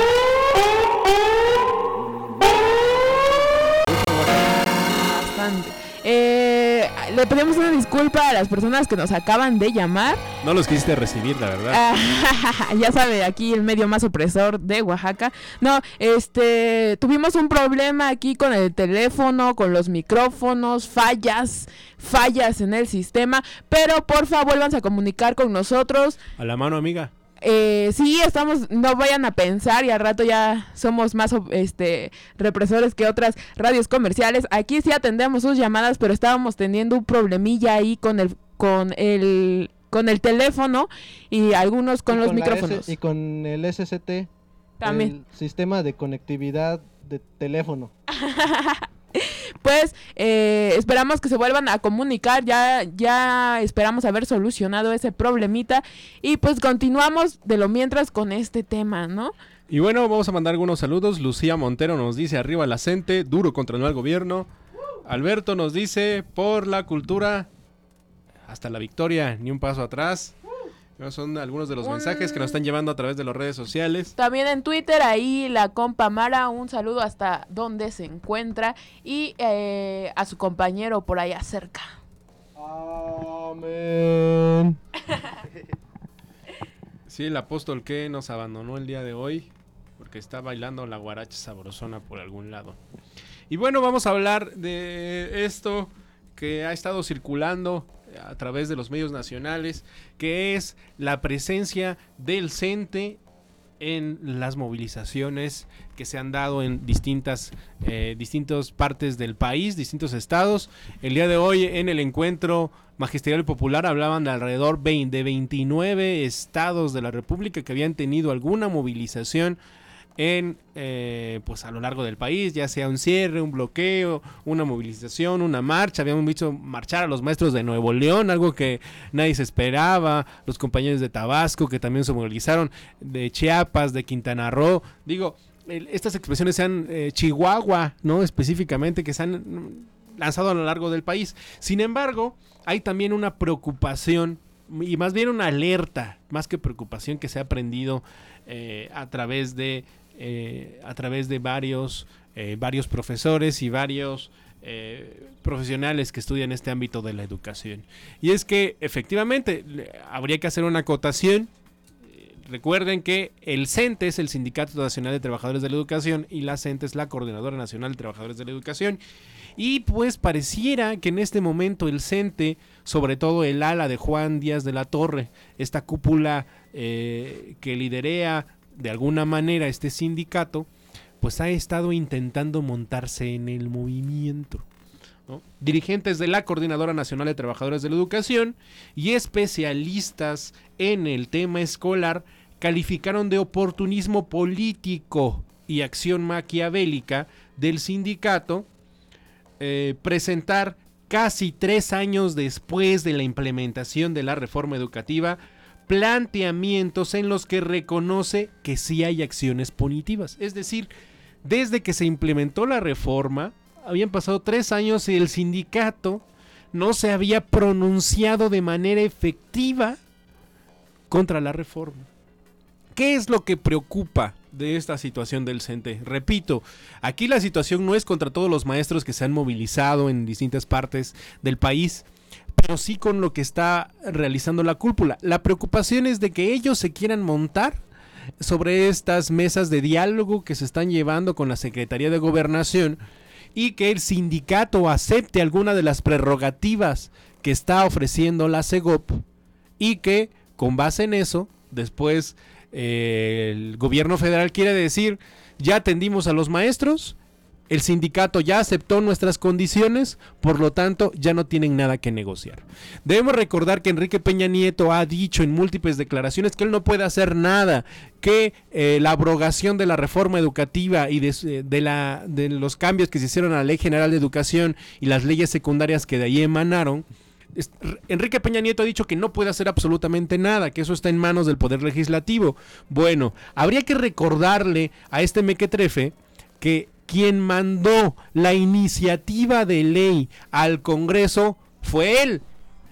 Bastante. Le pedimos una disculpa a las personas que nos acaban de llamar. No los quisiste recibir, la verdad. Ya sabe, aquí el medio más opresor de Oaxaca. No, tuvimos un problema aquí con el teléfono, con los micrófonos, fallas en el sistema. Pero porfa, vuélvanse a comunicar con nosotros. A la mano, amiga. Sí, estamos, no vayan a pensar y al rato ya somos más represores que otras radios comerciales. Aquí sí atendemos sus llamadas, pero estábamos teniendo un problemilla ahí con el teléfono y algunos con los micrófonos. Y con el SCT, también. El sistema de conectividad de teléfono. Pues esperamos que se vuelvan a comunicar, ya esperamos haber solucionado ese problemita y pues continuamos de lo mientras con este tema, ¿no? Y bueno, vamos a mandar algunos saludos. Lucía Montero nos dice: arriba la CENTE, duro contra el mal gobierno. Alberto nos dice: por la cultura hasta la victoria, ni un paso atrás. Son algunos de los mensajes que nos están llevando a través de las redes sociales. También en Twitter, ahí la compa Mara, un saludo hasta donde se encuentra. Y a su compañero por allá cerca. Amén. Sí, el apóstol que nos abandonó el día de hoy porque está bailando la guaracha sabrosona por algún lado. Y bueno, vamos a hablar de esto que ha estado circulando a través de los medios nacionales, que es la presencia del CENTE en las movilizaciones que se han dado en distintas partes del país, distintos estados. El día de hoy en el encuentro magisterial y popular hablaban de alrededor de 29 estados de la República que habían tenido alguna movilización pues a lo largo del país, ya sea un cierre, un bloqueo, una movilización, una marcha. Habíamos visto marchar a los maestros de Nuevo León, algo que nadie se esperaba, los compañeros de Tabasco que también se movilizaron, de Chiapas, de Quintana Roo. Digo, estas expresiones se han, Chihuahua, ¿no? Específicamente, que se han lanzado a lo largo del país. Sin embargo, hay también una preocupación, y más bien una alerta, más que preocupación, que se ha aprendido a través de varios profesores y varios profesionales que estudian este ámbito de la educación. Y es que efectivamente habría que hacer una acotación. Recuerden que el CENTE es el Sindicato Nacional de Trabajadores de la Educación y la CENTE es la Coordinadora Nacional de Trabajadores de la Educación. Y pues pareciera que en este momento el CENTE, sobre todo el ala de Juan Díaz de la Torre, esta cúpula que liderea de alguna manera este sindicato, pues ha estado intentando montarse en el movimiento, ¿no? Dirigentes de la Coordinadora Nacional de Trabajadores de la Educación y especialistas en el tema escolar calificaron de oportunismo político y acción maquiavélica del sindicato presentar casi 3 años después de la implementación de la reforma educativa planteamientos en los que reconoce que sí hay acciones punitivas. Es decir, desde que se implementó la reforma, habían pasado 3 años y el sindicato no se había pronunciado de manera efectiva contra la reforma. ¿Qué es lo que preocupa de esta situación del CENTE. Repito, aquí la situación no es contra todos los maestros que se han movilizado en distintas partes del país, pero sí con lo que está realizando la cúpula. La preocupación es de que ellos se quieran montar sobre estas mesas de diálogo que se están llevando con la Secretaría de Gobernación y que el sindicato acepte alguna de las prerrogativas que está ofreciendo la SEGOP y que con base en eso, después el gobierno federal quiere decir, ya atendimos a los maestros, el sindicato ya aceptó nuestras condiciones, por lo tanto ya no tienen nada que negociar. Debemos recordar que Enrique Peña Nieto ha dicho en múltiples declaraciones que él no puede hacer nada, que la abrogación de la reforma educativa y de los cambios que se hicieron a la Ley General de Educación y las leyes secundarias que de ahí emanaron, Enrique Peña Nieto ha dicho que no puede hacer absolutamente nada, que eso está en manos del Poder Legislativo. Bueno, habría que recordarle a este mequetrefe que quien mandó la iniciativa de ley al Congreso fue él.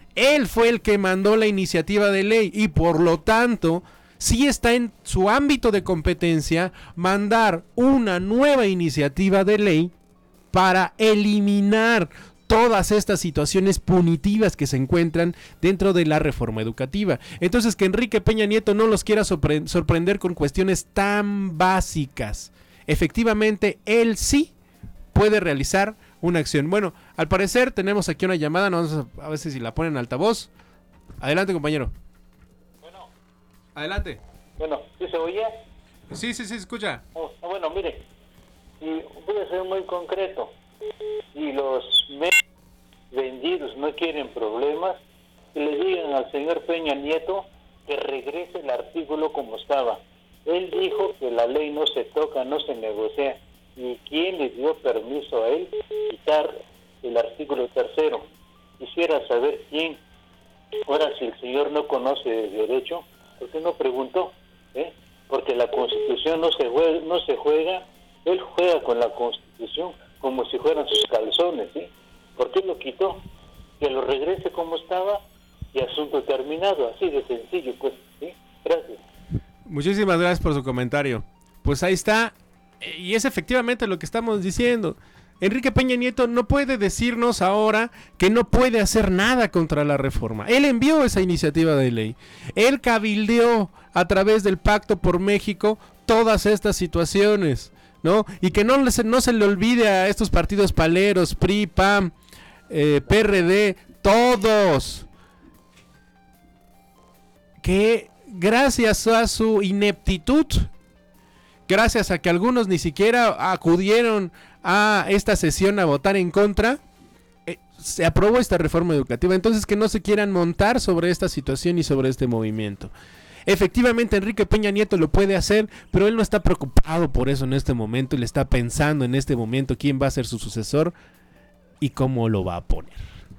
Él fue el que mandó la iniciativa de ley y por lo tanto sí está en su ámbito de competencia mandar una nueva iniciativa de ley para eliminar todas estas situaciones punitivas que se encuentran dentro de la reforma educativa. Entonces, que Enrique Peña Nieto no los quiera sorprender con cuestiones tan básicas. Efectivamente, él sí puede realizar una acción. Bueno, al parecer tenemos aquí una llamada, no vamos a ver si la ponen en altavoz. Adelante, compañero. Bueno. Adelante. Bueno, ¿sí se oye? Sí, escucha. Bueno, mire, y voy a ser muy concreto. Si los medios vendidos no quieren problemas, que le digan al señor Peña Nieto que regrese el artículo como estaba. Él dijo que la ley no se toca, no se negocia. ¿Y quién le dio permiso a él quitar el artículo 3º? Quisiera saber quién. Ahora, si el señor no conoce de derecho, ¿por qué no preguntó? Porque la Constitución no se juega, él juega con la Constitución como si fueran sus calzones, ¿sí? ¿Por qué lo quitó? Que lo regrese como estaba y asunto terminado, así de sencillo, pues, ¿sí? Gracias. Muchísimas gracias por su comentario. Pues ahí está, y es efectivamente lo que estamos diciendo. Enrique Peña Nieto no puede decirnos ahora que no puede hacer nada contra la reforma. Él envió esa iniciativa de ley. Él cabildeó a través del Pacto por México todas estas situaciones, ¿no? Y que no se le olvide a estos partidos paleros, PRI, PAN, PRD, todos, que gracias a su ineptitud, gracias a que algunos ni siquiera acudieron a esta sesión a votar en contra, se aprobó esta reforma educativa. Entonces, que no se quieran montar sobre esta situación y sobre este movimiento. Efectivamente, Enrique Peña Nieto lo puede hacer, pero él no está preocupado por eso en este momento. Él está pensando en este momento quién va a ser su sucesor y cómo lo va a poner.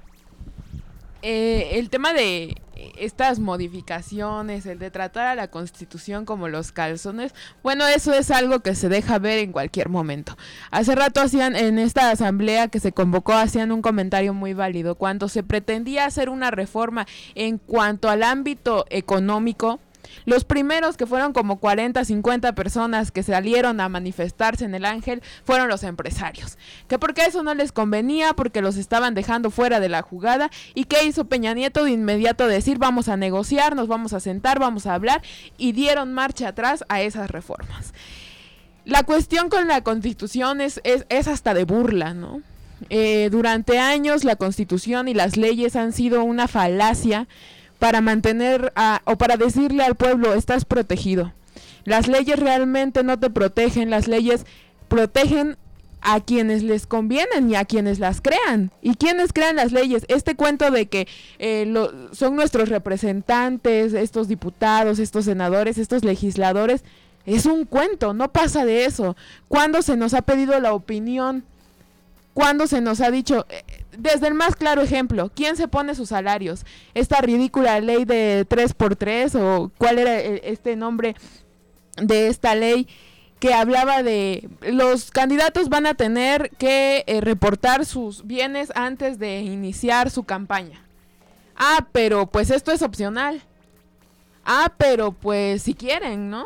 El tema de estas modificaciones, el de tratar a la Constitución como los calzones, bueno, eso es algo que se deja ver en cualquier momento. Hace rato hacían, en esta asamblea que se convocó, hacían un comentario muy válido. Cuando se pretendía hacer una reforma en cuanto al ámbito económico, los primeros, que fueron como 40, 50 personas que salieron a manifestarse en el Ángel, fueron los empresarios. Que porque eso no les convenía, porque los estaban dejando fuera de la jugada. ¿Y qué hizo Peña Nieto? De inmediato decir, vamos a negociar, nos vamos a sentar, vamos a hablar, y dieron marcha atrás a esas reformas. La cuestión con la Constitución es hasta de burla, ¿no? Durante años la Constitución y las leyes han sido una falacia para mantener o para decirle al pueblo, estás protegido. Las leyes realmente no te protegen, las leyes protegen a quienes les convienen y a quienes las crean. ¿Y quiénes crean las leyes? Este cuento de que son nuestros representantes, estos diputados, estos senadores, estos legisladores, es un cuento, no pasa de eso. ¿Cuándo se nos ha pedido la opinión? ¿Cuándo se nos ha dicho? Desde el más claro ejemplo, ¿quién se pone sus salarios? Esta ridícula ley de 3x3, o cuál era este nombre de esta ley que hablaba de los candidatos van a tener que reportar sus bienes antes de iniciar su campaña. Pero pues esto es opcional. Pero pues si quieren, ¿no?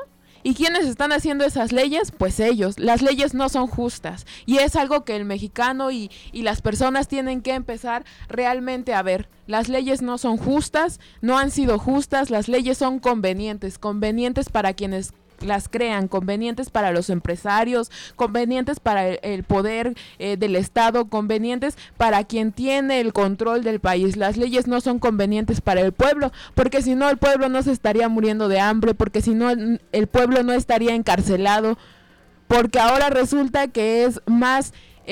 ¿Y quiénes están haciendo esas leyes? Pues ellos. Las leyes no son justas. Y es algo que el mexicano y las personas tienen que empezar realmente a ver. Las leyes no son justas, no han sido justas, las leyes son convenientes para quienes las crean, convenientes para los empresarios, convenientes para el poder del Estado, convenientes para quien tiene el control del país. Las leyes no son convenientes para el pueblo, porque si no el pueblo no se estaría muriendo de hambre, porque si no el pueblo no estaría encarcelado, porque ahora resulta que es más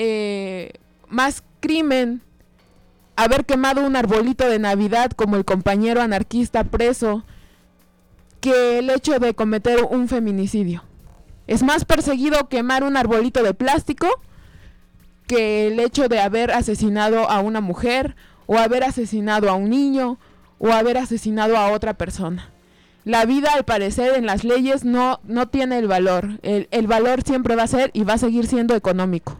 crimen haber quemado un arbolito de Navidad como el compañero anarquista preso que el hecho de cometer un feminicidio. Es más perseguido quemar un arbolito de plástico que el hecho de haber asesinado a una mujer, o haber asesinado a un niño, o haber asesinado a otra persona. La vida, al parecer, en las leyes no tiene el valor. El valor siempre va a ser y va a seguir siendo económico.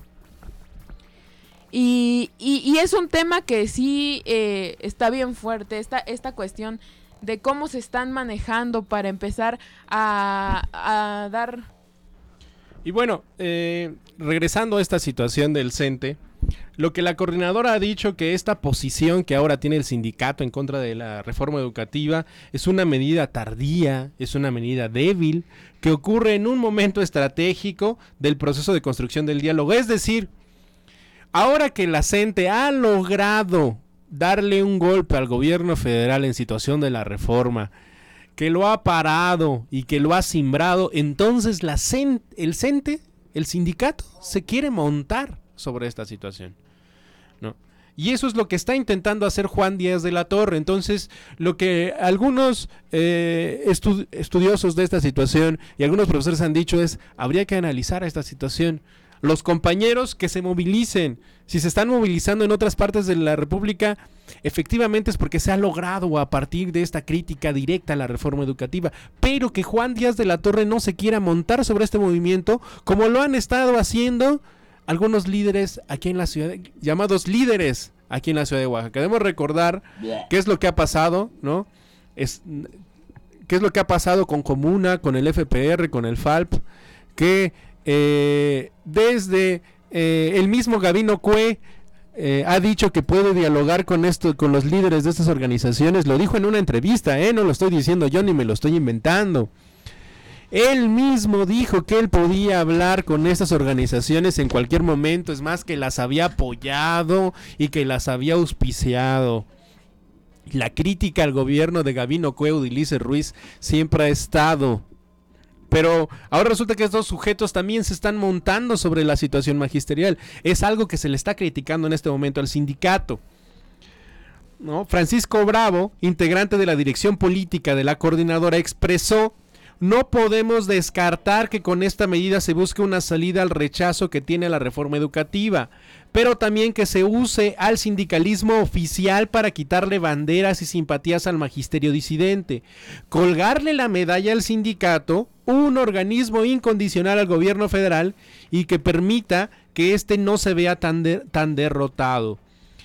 Y es un tema que sí está bien fuerte, esta cuestión de cómo se están manejando para empezar a dar... Y bueno, regresando a esta situación del CENTE, lo que la coordinadora ha dicho, que esta posición que ahora tiene el sindicato en contra de la reforma educativa es una medida tardía, es una medida débil, que ocurre en un momento estratégico del proceso de construcción del diálogo. Es decir, ahora que la CENTE ha logrado darle un golpe al gobierno federal en situación de la reforma, que lo ha parado y que lo ha cimbrado, entonces el CENTE, el sindicato, se quiere montar sobre esta situación, ¿no? Y eso es lo que está intentando hacer Juan Díaz de la Torre. Entonces, lo que algunos estudiosos de esta situación y algunos profesores han dicho es, habría que analizar esta situación. Los compañeros que se movilicen, si se están movilizando en otras partes de la República, efectivamente es porque se ha logrado a partir de esta crítica directa a la reforma educativa, pero que Juan Díaz de la Torre no se quiera montar sobre este movimiento, como lo han estado haciendo algunos líderes aquí en la ciudad, llamados líderes aquí en la ciudad de Oaxaca. Debemos recordar qué es lo que ha pasado, ¿no? Qué es lo que ha pasado con Comuna, con el FPR, con el FALP, que desde el mismo Gabino Cue ha dicho que puede dialogar con los líderes de estas organizaciones. Lo dijo en una entrevista, no lo estoy diciendo yo ni me lo estoy inventando. Él mismo dijo que él podía hablar con estas organizaciones en cualquier momento, es más, que las había apoyado y que las había auspiciado. La crítica al gobierno de Gabino Cue, Udilice Ruiz, siempre ha estado. Pero ahora resulta que estos sujetos también se están montando sobre la situación magisterial. Es algo que se le está criticando en este momento al sindicato, ¿no? Francisco Bravo, integrante de la dirección política de la coordinadora, expresó: no podemos descartar que con esta medida se busque una salida al rechazo que tiene la reforma educativa, pero también que se use al sindicalismo oficial para quitarle banderas y simpatías al magisterio disidente, colgarle la medalla al sindicato, un organismo incondicional al gobierno federal, y que permita que éste no se vea tan derrotado.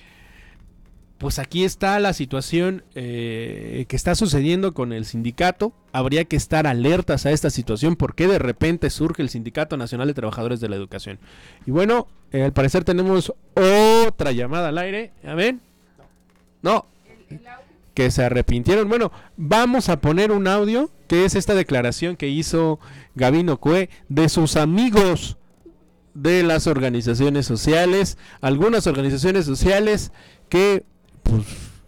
Pues aquí está la situación que está sucediendo con el sindicato. Habría que estar alertas a esta situación, porque de repente surge el Sindicato Nacional de Trabajadores de la Educación. Y bueno, al parecer tenemos otra llamada al aire. ¿Ya ven? No, que se arrepintieron. Bueno, vamos a poner un audio, que es esta declaración que hizo Gabino Cue de sus amigos de las organizaciones sociales, algunas organizaciones sociales que pues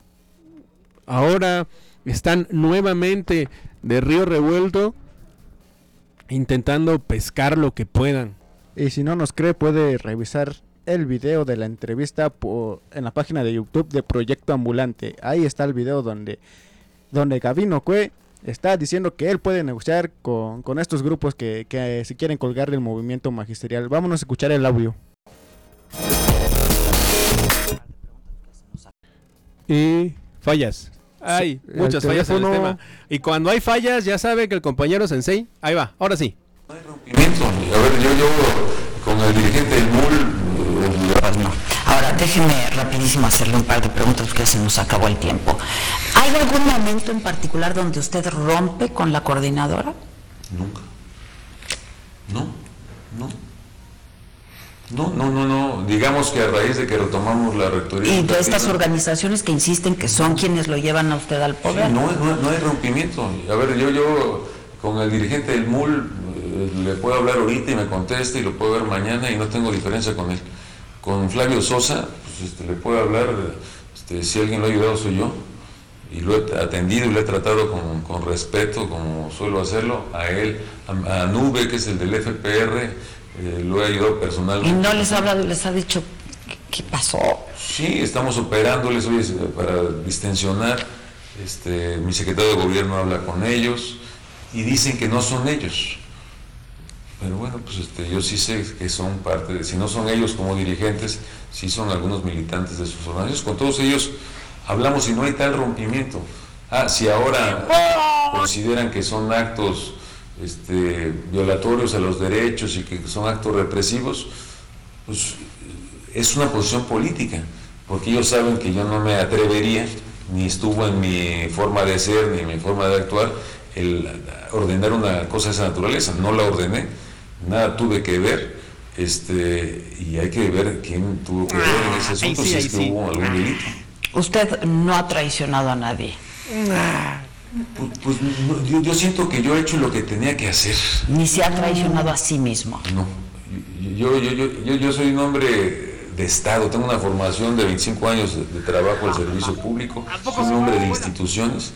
ahora están nuevamente de río revuelto intentando pescar lo que puedan. Y si no nos cree, puede revisar el video de la entrevista en la página de YouTube de Proyecto Ambulante. Ahí está el video donde Gabino Cue está diciendo que él puede negociar con estos grupos que se quieren colgar del movimiento magisterial. Vámonos a escuchar el audio. Y fallas. Hay muchas fallas en el tema. Y cuando hay fallas, ya sabe que el compañero Sensei, ahí va, ahora sí. No hay rompimiento. A ver, yo con el dirigente del MUL. Ahora, déjeme rapidísimo hacerle un par de preguntas porque se nos acabó el tiempo. ¿Hay algún momento en particular donde usted rompe con la coordinadora? Nunca. No. Digamos que a raíz de que retomamos la rectoría... Y de estas organizaciones que insisten que son quienes lo llevan a usted al poder. Sí, no hay rompimiento. A ver, yo con el dirigente del MUL le puedo hablar ahorita y me contesta, y lo puedo ver mañana y no tengo diferencia con él. Con Flavio Sosa, pues, le puedo hablar, si alguien lo ha ayudado soy yo, y lo he atendido y lo he tratado con respeto, como suelo hacerlo. A él, a Nube, que es el del FPR, lo he ayudado personalmente. ¿Y no les ha hablado y les ha dicho qué pasó? Sí, estamos operándoles hoy para distensionar. Mi secretario de gobierno habla con ellos y dicen que no son ellos. Pero bueno, pues yo sí sé que son parte de, si no son ellos como dirigentes, sí son algunos militantes de sus organizaciones. Con todos ellos hablamos y no hay tal rompimiento. Si ahora consideran que son actos violatorios a los derechos y que son actos represivos, pues es una posición política, porque ellos saben que yo no me atrevería, ni estuvo en mi forma de ser, ni en mi forma de actuar, el ordenar una cosa de esa naturaleza. No la ordené, nada tuve que ver, y hay que ver quién tuvo que ver en ese asunto, si es que hubo algún delito. Usted no ha traicionado a nadie. Pues yo siento que yo he hecho lo que tenía que hacer. Ni se ha traicionado a sí mismo. No, yo soy un hombre de Estado, tengo una formación de 25 años de trabajo al servicio público, soy un hombre de instituciones,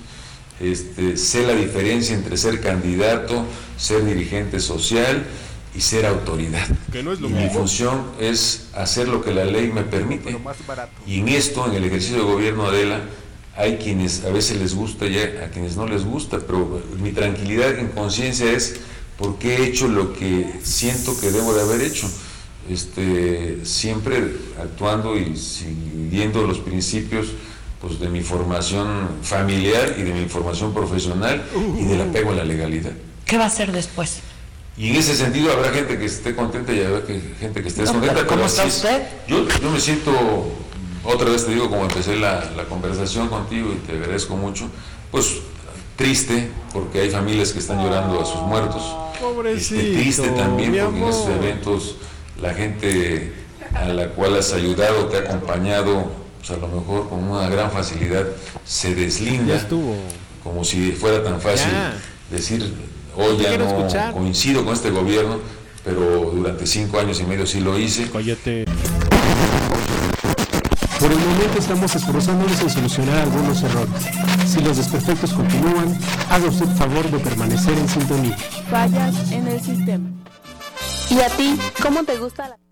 sé la diferencia entre ser candidato, ser dirigente social y ser autoridad. Que no es lo y mi función es hacer lo que la ley me permite. Y en esto, en el ejercicio de gobierno, Adela, hay quienes a veces les gusta y a quienes no les gusta, pero mi tranquilidad en conciencia es porque he hecho lo que siento que debo de haber hecho, siempre actuando y siguiendo los principios, pues, de mi formación familiar y de mi formación profesional y del apego a la legalidad. ¿Qué va a hacer después? Y en ese sentido habrá gente que esté contenta y habrá gente que esté descontenta. ¿Cómo está usted? Yo me siento, otra vez te digo, como empecé la conversación contigo, y te agradezco mucho, pues triste, porque hay familias que están llorando a sus muertos. Pobrecito, triste también porque en esos eventos la gente a la cual has ayudado, te ha acompañado, pues a lo mejor con una gran facilidad se deslinda. Ya estuvo. Como si fuera tan fácil decir, hoy ya no coincido con este gobierno, pero durante 5 años y medio sí lo hice. Cállate. Por el momento estamos esforzándonos en solucionar algunos errores. Si los desperfectos continúan, haga usted favor de permanecer en sintonía. Fallas en el sistema. ¿Y a ti, cómo te gusta la...?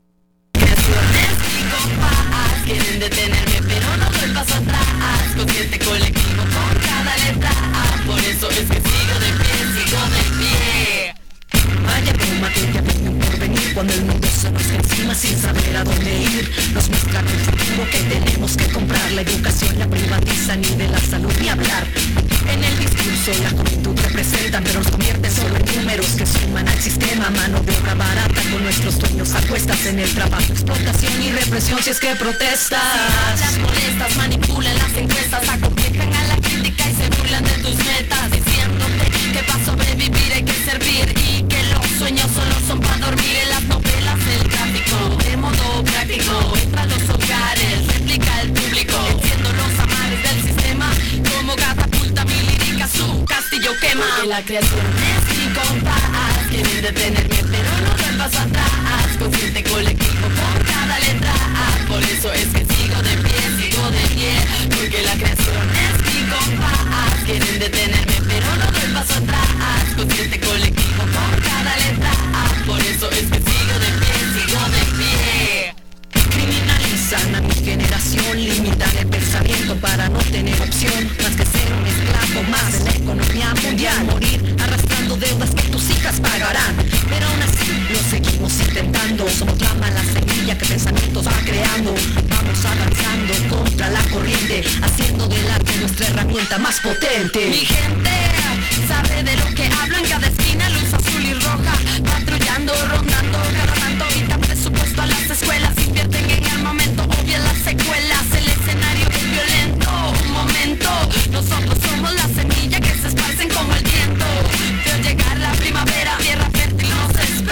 Quieren detenerme, pero no doy paso atrás. Consciente colectivo con cada letra. Por eso es que sigo de pie. Vaya broma que ya tengo por venir cuando el mundo se nos encima sin saber a dónde ir. Nos muestran el futuro que tenemos que comprar. La educación la privatizan, ni de la salud ni hablar. En el discurso la juventud representan, pero nos convierten solo en números que suman al sistema. Mano de obra barata con nuestros sueños a cuestas en el trabajo, explotación y represión si es que protestas. Las molestas manipulan las encuestas, acomplejan a la crítica y se burlan de tus metas, diciéndote que para sobrevivir hay que servir y que los sueños solo son para dormir. En las novelas el tráfico, de modo práctico, entra a los hogares, replica el público, enciendo los amares del sistema, como catapulta mi lírica, su castillo quema. Porque la creación es mi compás, quieren detenerme pero no doy paso atrás, consciente colectivo por cada letra. Por eso es que sigo de pie, porque la creación es mi compás, quieren detenerme pero no doy paso atrás, consciente colectivo por cada letra. Por eso es que sigo de pie. Criminalizan a mi generación, limitan el pensamiento para no tener opción, más que ser un esclavo más en la economía mundial, morir arrastrando deudas que tus hijas pagarán, pero aún así lo seguimos intentando. Somos la mala semilla que pensamientos va creando, vamos avanzando contra la corriente, haciendo del arte nuestra herramienta más potente. Mi gente sabe de lo que hablo, en cada esquina luz azul y roja, patrullando, rondando, cada tanto quitan presupuesto a las escuelas, invierten en armamento, obvian las secuelas, el escenario es violento. Un momento, nosotros somos la semilla que se esparcen como el viento. Veo llegar la primavera, tierra fértil nos espera.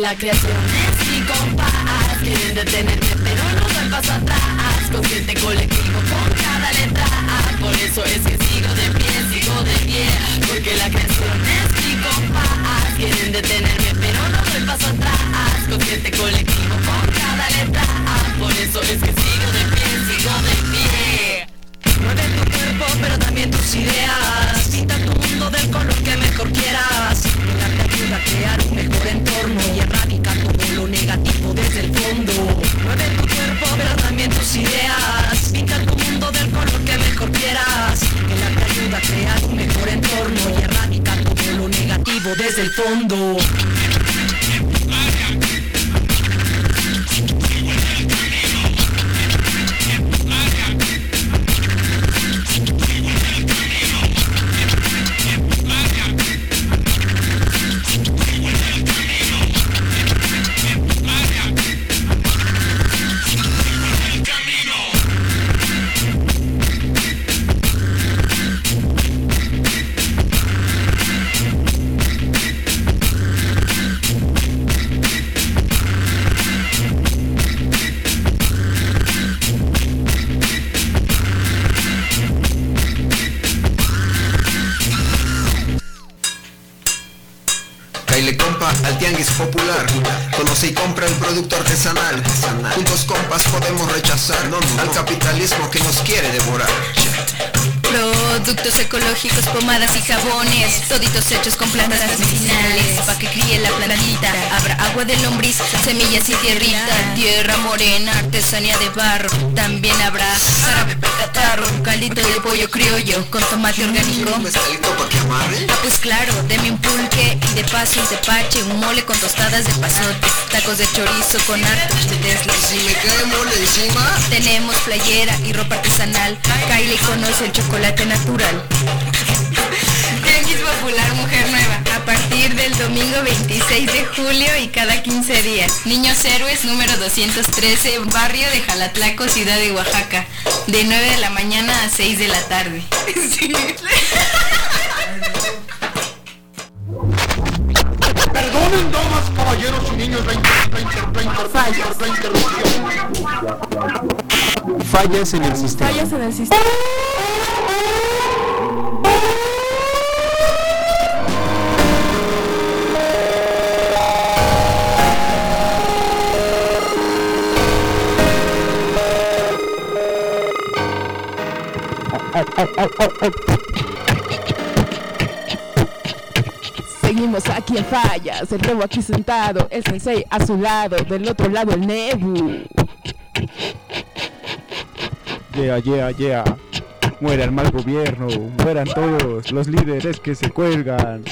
la creación es mi compás. Quieren detenerme pero no doy paso atrás. Consciente colectivo con cada letra A. Por eso es que sigo de pie, porque la creación es mi compás. Quieren detenerme pero no doy paso atrás. Consciente colectivo con cada letra A. Por eso es que sigo de pie. Mueve tu cuerpo pero también tus ideas. Pinta tu mundo del color que mejor quieras. El arte ayuda a crear un mejor entorno y erradica todo lo negativo desde el fondo. Mueve tu cuerpo pero también tus ideas. Pinta tu mundo del color que mejor quieras. El arte ayuda a crear un mejor entorno y erradica todo lo negativo desde el fondo. Caile compa al tianguis popular. Conoce y compra el producto artesanal. Juntos compas podemos rechazar al capitalismo que nos quiere devorar. Productos ecológicos, pomadas y jabones, toditos hechos con plantas medicinales, pa' que críe la plantita. Habrá agua de lombriz, semillas y tierrita, tierra morena, artesanía de barro. También habrá jarabe para catarro, un caldito de pollo criollo con tomate orgánico. ¿Un mezcalito pa' que amarre? Ah, pues claro, deme un pulque y de paso un tepache, un mole con tostadas de pasote, tacos de chorizo con hartos de desla. Si me cae mole encima, tenemos playera y ropa artesanal. Kylie conoce el chocolate natural. Tianguis Popular Mujer Nueva, a partir del domingo 26 de julio y cada 15 días. Niños Héroes número 213, barrio de Jalatlaco, ciudad de Oaxaca, de 9 de la mañana a 6 de la tarde. Sí. Perdonen, damas, caballeros y niños, la interrupción. Fallas en el sistema. Fallas en el sistema. Seguimos aquí en Fallas, el Rebu aquí sentado, el Sensei a su lado, del otro lado el Nebu. Yeah. Muera el mal gobierno, mueran todos los líderes que se cuelgan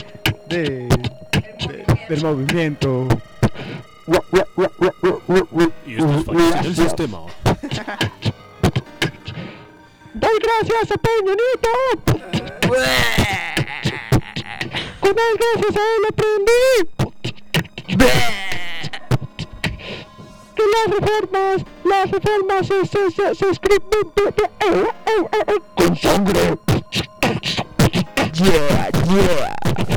del movimiento. Y esto es Fallas en el sistema. Doy gracias a Peña Nieto. Con él gracias a él aprendí que las reformas se escriben con sangre. Yeah.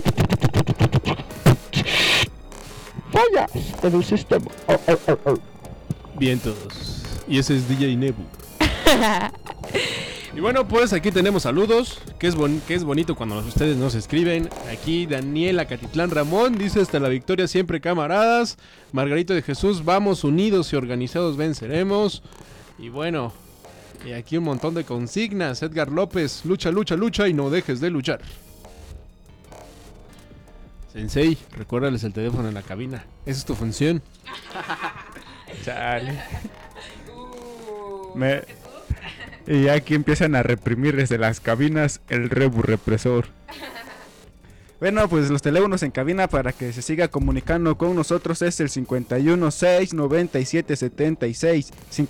Fallas en el sistema. Bien todos. Y ese es DJ Nebu. Y bueno, pues aquí tenemos saludos, que es bonito cuando ustedes nos escriben. Aquí Daniel Acatitlán Ramón dice: hasta la victoria siempre, camaradas. Margarito de Jesús: vamos unidos y organizados venceremos. Y bueno, y aquí un montón de consignas. Edgar López: lucha y no dejes de luchar. Sensei, recuérdales el teléfono en la cabina. Esa es tu función. Chale. Y aquí empiezan a reprimir desde las cabinas el Rebu represor. Bueno, pues los teléfonos en cabina para que se siga comunicando con nosotros es el 516-9776,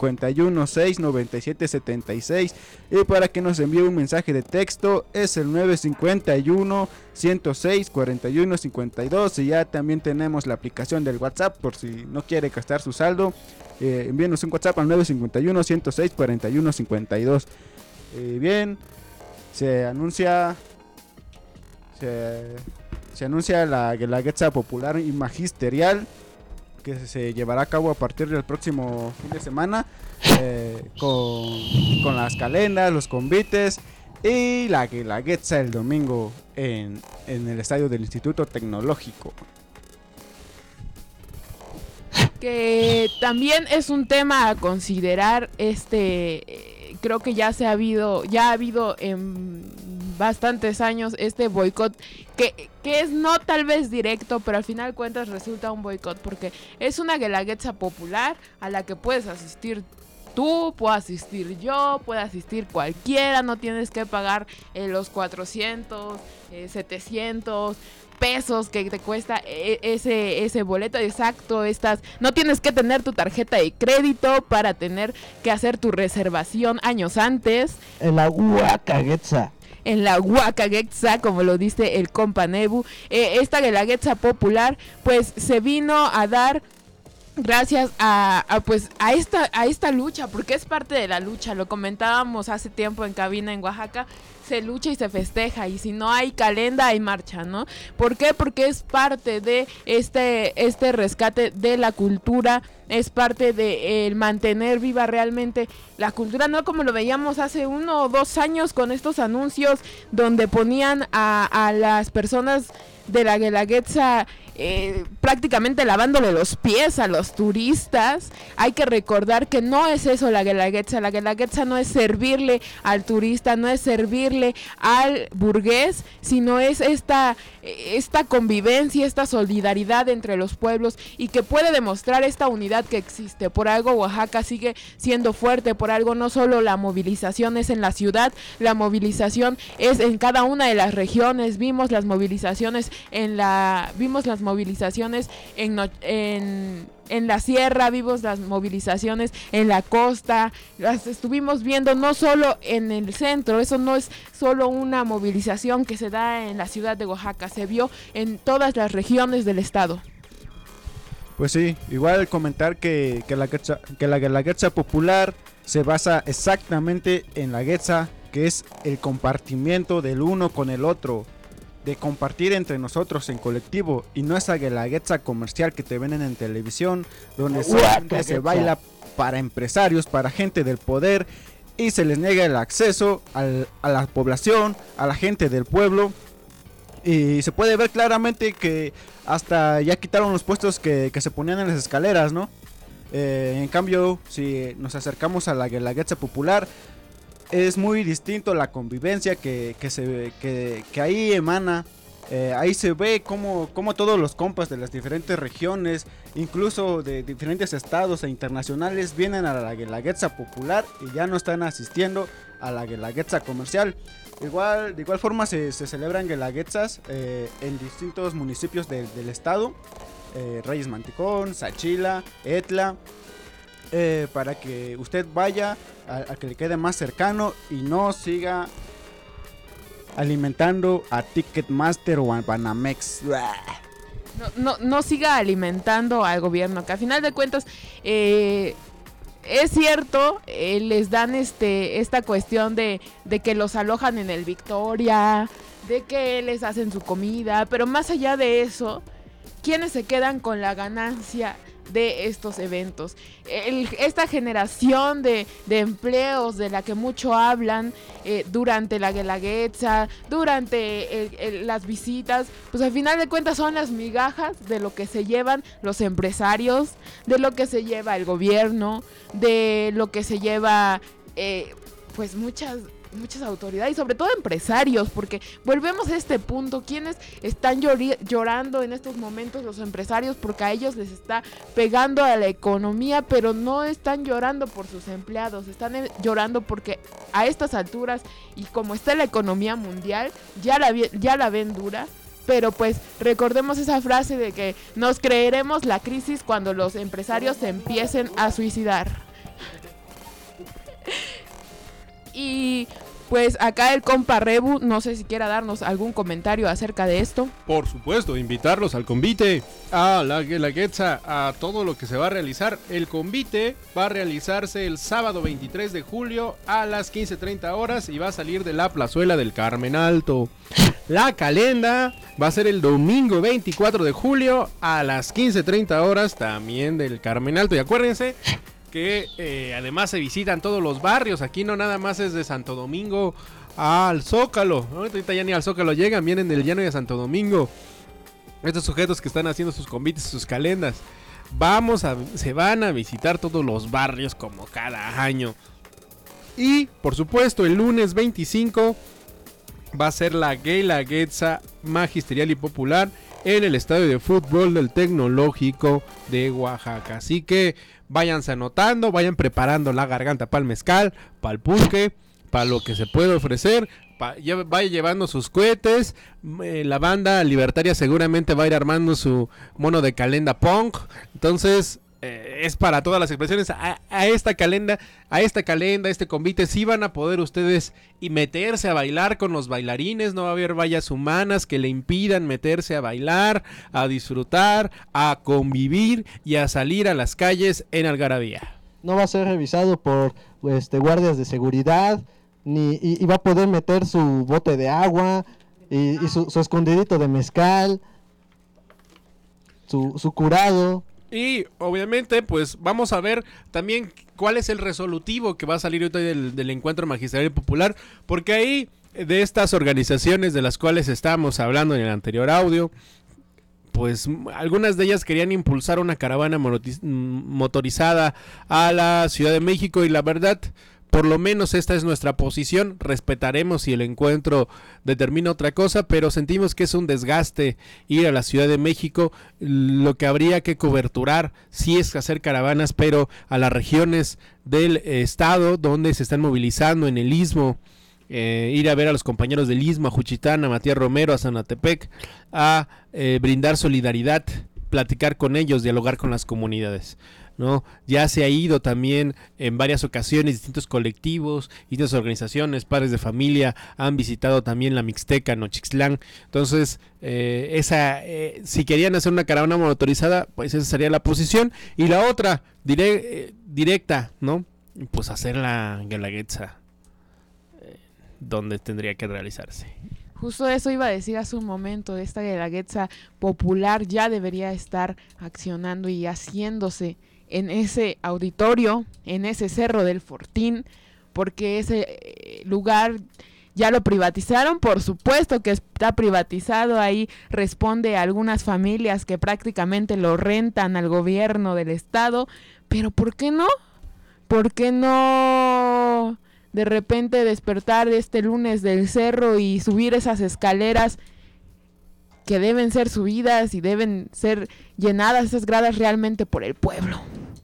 516-9776, y para que nos envíe un mensaje de texto es el 951-106-4152, y ya también tenemos la aplicación del WhatsApp por si no quiere gastar su saldo. Envíenos un WhatsApp al 951-106-4152. Bien, se anuncia la Guetza Popular y Magisterial que se llevará a cabo a partir del próximo fin de semana, con las calendas, los convites y la Guelaguetza el domingo en el estadio del Instituto Tecnológico. Que también es un tema a considerar, creo que ya ha habido en bastantes años este boicot que es no tal vez directo, pero al final de cuentas resulta un boicot porque es una Guelaguetza popular a la que puedes asistir tú, puedo asistir yo, puede asistir cualquiera, no tienes que pagar los 400, 700 pesos que te cuesta ese boleto. Exacto, no tienes que tener tu tarjeta de crédito para tener que hacer tu reservación años antes. En la Guelaguetza. En la Guelaguetza, como lo dice el compa Nebu. Esta Guelaguetza popular pues se vino a dar gracias a esta lucha, porque es parte de la lucha. Lo comentábamos hace tiempo en cabina en Oaxaca. Se lucha y se festeja, y si no hay calenda hay marcha, ¿no? ¿Por qué? Porque es parte de este rescate de la cultura, es parte de el mantener viva realmente la cultura, no como lo veíamos hace 1 o 2 años con estos anuncios donde ponían a las personas de la Guelaguetza prácticamente lavándole los pies a los turistas. Hay que recordar que no es eso la Guelaguetza. La Guelaguetza no es servirle al turista, no es servirle al burgués, sino es esta convivencia, esta solidaridad entre los pueblos, y que puede demostrar esta unidad que existe. Por algo Oaxaca sigue siendo fuerte, por algo no solo la movilización es en la ciudad, la movilización es en cada una de las regiones. Vimos las movilizaciones en la sierra, vimos las movilizaciones en la costa, las estuvimos viendo no solo en el centro. Eso no es solo una movilización que se da en la ciudad de Oaxaca, se vio en todas las regiones del estado. Pues sí, igual comentar que la Guelaguetza popular se basa exactamente en la guetza, que es el compartimiento del uno con el otro, de compartir entre nosotros en colectivo, y no esa Guelaguetza comercial que te venden en televisión, donde solamente se baila para empresarios, para gente del poder, y se les niega el acceso a la población, a la gente del pueblo. Y se puede ver claramente que hasta ya quitaron los puestos que se ponían en las escaleras, ¿no? En cambio, si nos acercamos a la Guelaguetza popular, es muy distinto la convivencia que ahí emana. Ahí se ve como todos los compas de las diferentes regiones, incluso de diferentes estados e internacionales, vienen a la Guelaguetza popular y ya no están asistiendo a la Guelaguetza comercial. De igual forma se celebran Guelaguetzas en distintos municipios del estado, Reyes Manticón, Sachila, Etla, para que usted vaya a que le quede más cercano y no siga alimentando a Ticketmaster o a Banamex. No siga alimentando al gobierno, que a final de cuentas es cierto, les dan esta cuestión de que los alojan en el Victoria, de que les hacen su comida, pero más allá de eso, ¿quiénes se quedan con la ganancia de estos eventos? Esta generación de empleos de la que mucho hablan durante la Guelaguetza, durante las visitas, pues al final de cuentas son las migajas de lo que se llevan los empresarios, de lo que se lleva el gobierno, de lo que se lleva pues muchas autoridades, y sobre todo empresarios, porque volvemos a este punto: ¿quiénes están llorando en estos momentos? Los empresarios, porque a ellos les está pegando a la economía, pero no están llorando por sus empleados, están llorando porque a estas alturas, y como está la economía mundial, ya la ven dura. Pero pues recordemos esa frase de que nos creeremos la crisis cuando los empresarios se empiecen a suicidar. Y Pues acá el compa Rebu, no sé si quiera darnos algún comentario acerca de esto. Por supuesto, invitarlos al convite, a la Guelaguetza, a todo lo que se va a realizar. El convite va a realizarse el sábado 23 de julio a las 15:30 horas y va a salir de la plazuela del Carmen Alto. La calenda va a ser el domingo 24 de julio a las 15:30 horas también del Carmen Alto. Y acuérdense que además se visitan todos los barrios. Aquí no nada más es de Santo Domingo al Zócalo. Ahorita ya ni al Zócalo llegan, vienen del llano y de Santo Domingo. Estos sujetos que están haciendo sus convites, sus calendas, se van a visitar todos los barrios como cada año. Y por supuesto el lunes 25 va a ser la Guelaguetza magisterial y popular en el estadio de fútbol del Tecnológico de Oaxaca. Así que váyanse anotando, vayan preparando la garganta para el mezcal, para el pulque, para lo que se puede ofrecer. Vaya llevando sus cohetes. La banda libertaria seguramente va a ir armando su mono de calenda punk. Entonces es para todas las expresiones. A esta calenda, este convite, sí van a poder ustedes y meterse a bailar con los bailarines. No va a haber vallas humanas que le impidan meterse a bailar, a disfrutar, a convivir y a salir a las calles en algarabía. No va a ser revisado por guardias de seguridad, y va a poder meter su bote de agua y su escondidito de mezcal, su curado. Y obviamente pues vamos a ver también cuál es el resolutivo que va a salir ahorita del encuentro magisterial popular, porque ahí de estas organizaciones de las cuales estábamos hablando en el anterior audio, pues algunas de ellas querían impulsar una caravana motorizada a la Ciudad de México, y la verdad, por lo menos esta es nuestra posición. Respetaremos si el encuentro determina otra cosa, pero sentimos que es un desgaste ir a la Ciudad de México. Lo que habría que coberturar sí es hacer caravanas, pero a las regiones del estado donde se están movilizando en el Istmo. Ir a ver a los compañeros del Istmo, a Juchitán, a Matías Romero, a Zanatepec, a brindar solidaridad, platicar con ellos, dialogar con las comunidades, ¿no? Ya se ha ido también en varias ocasiones distintos colectivos, distintas organizaciones, padres de familia han visitado también la Mixteca, Nochixtlán. Entonces si querían hacer una caravana motorizada, pues esa sería la posición. Y la otra directa, ¿no? Pues hacer la Guelaguetza donde tendría que realizarse. Justo eso iba a decir hace un momento. Esta Guelaguetza popular ya debería estar accionando y haciéndose en ese auditorio, en ese Cerro del Fortín, porque ese lugar ya lo privatizaron. Por supuesto que está privatizado. Ahí responde a algunas familias que prácticamente lo rentan al gobierno del estado. Pero ¿por qué no? ¿Por qué no de repente despertar este lunes del cerro y subir esas escaleras que deben ser subidas y deben ser llenadas esas gradas realmente por el pueblo?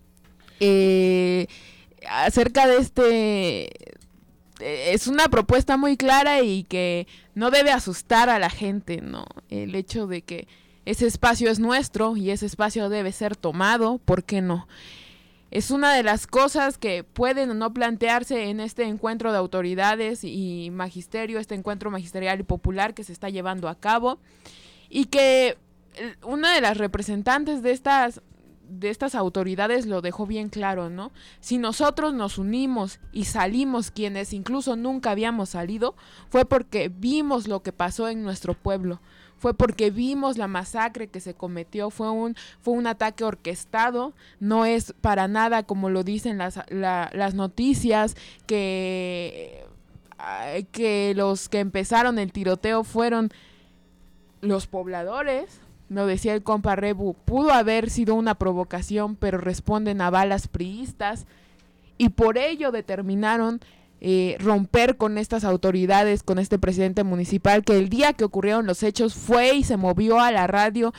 Acerca de es una propuesta muy clara y que no debe asustar a la gente, ¿no? El hecho de que ese espacio es nuestro y ese espacio debe ser tomado, ¿por qué no? Es una de las cosas que pueden o no plantearse en este encuentro de autoridades y magisterio, este encuentro magisterial y popular que se está llevando a cabo, y que una de las representantes de estas autoridades lo dejó bien claro, ¿no? Si nosotros nos unimos y salimos, quienes incluso nunca habíamos salido, fue porque vimos lo que pasó en nuestro pueblo. Fue porque vimos la masacre que se cometió, fue un ataque orquestado. No es para nada como lo dicen las noticias, que los que empezaron el tiroteo fueron los pobladores. Lo decía el compa Rebu, pudo haber sido una provocación, pero responden a balas priistas, y por ello determinaron romper con estas autoridades, con este presidente municipal, que el día que ocurrieron los hechos fue y se movió a la radio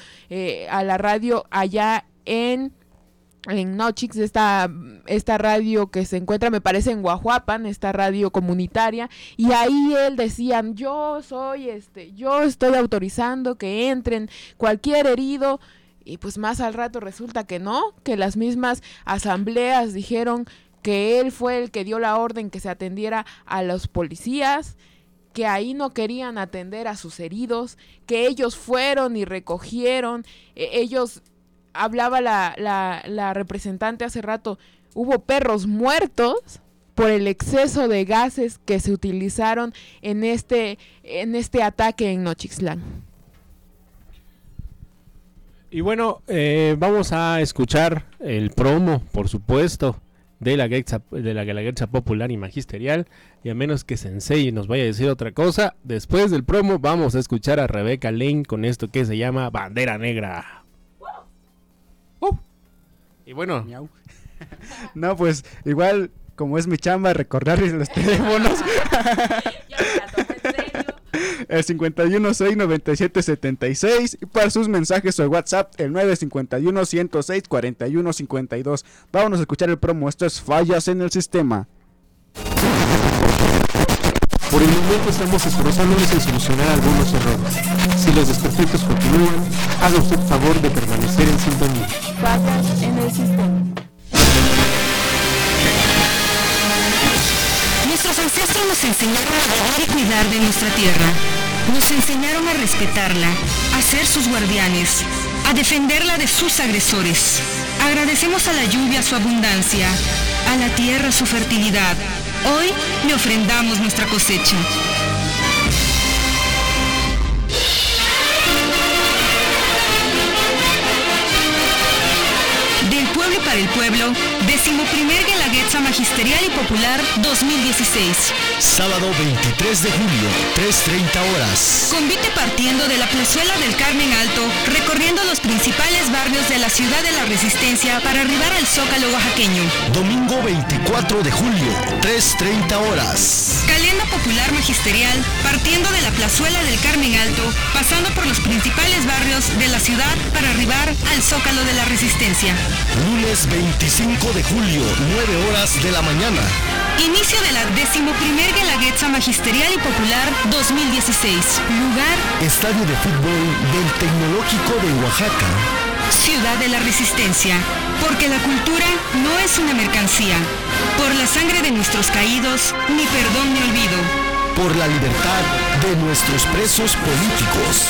allá en Nochix, esta radio que se encuentra, me parece, en Guajuapan, esta radio comunitaria, y ahí él decía, yo estoy autorizando que entren cualquier herido, y pues más al rato resulta que no, que las mismas asambleas dijeron que él fue el que dio la orden que se atendiera a los policías, que ahí no querían atender a sus heridos, que ellos fueron y recogieron, ellos, hablaba la representante hace rato, hubo perros muertos por el exceso de gases que se utilizaron en este ataque en Nochixtlán. Y bueno, vamos a escuchar el promo, por supuesto, de la Guelaguetza Popular y Magisterial, y a menos que Sensei nos vaya a decir otra cosa, después del promo vamos a escuchar a Rebeca Lane con esto que se llama Bandera Negra. Y bueno, no, pues igual como es mi chamba recordarles los teléfonos. El 51-697-76 y para sus mensajes o WhatsApp el 951-106-4152. Vámonos a escuchar el promo. Esto es Fallas en el Sistema. Por el momento estamos esforzándonos en solucionar algunos errores. Si los desperfectos continúan, haga usted favor de permanecer en sintonía. Fallas en el sistema. Nuestros ancestros nos enseñaron a cuidar y cuidar de nuestra tierra. Nos enseñaron a respetarla, a ser sus guardianes, a defenderla de sus agresores. Agradecemos a la lluvia su abundancia, a la tierra su fertilidad. Hoy le ofrendamos nuestra cosecha. Del pueblo y para el pueblo, 11º Guelaguetza Magisterial y Popular 2016. Sábado 23 de julio, 3:30 horas. Convite partiendo de la plazuela del Carmen Alto, recorriendo los principales barrios de la ciudad de la Resistencia para arribar al Zócalo oaxaqueño. Domingo 24 de julio, 3:30 horas. Calenda Popular Magisterial, partiendo de la plazuela del Carmen Alto, pasando por los principales barrios de la ciudad para arribar al Zócalo de la Resistencia. Lunes 25 de julio, 9 horas de la mañana. Inicio de la 11º Guelaguetza Magisterial y Popular 2016. Lugar: Estadio de Fútbol del Tecnológico de Oaxaca. Ciudad de la Resistencia. Porque la cultura no es una mercancía. Por la sangre de nuestros caídos, ni perdón ni olvido. Por la libertad de nuestros presos políticos.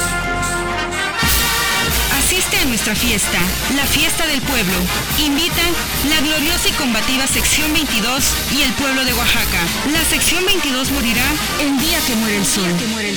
Asiste a nuestra fiesta, la fiesta del pueblo. Invitan la gloriosa y combativa sección 22 y el pueblo de Oaxaca. La sección 22 morirá el día que muere el sol.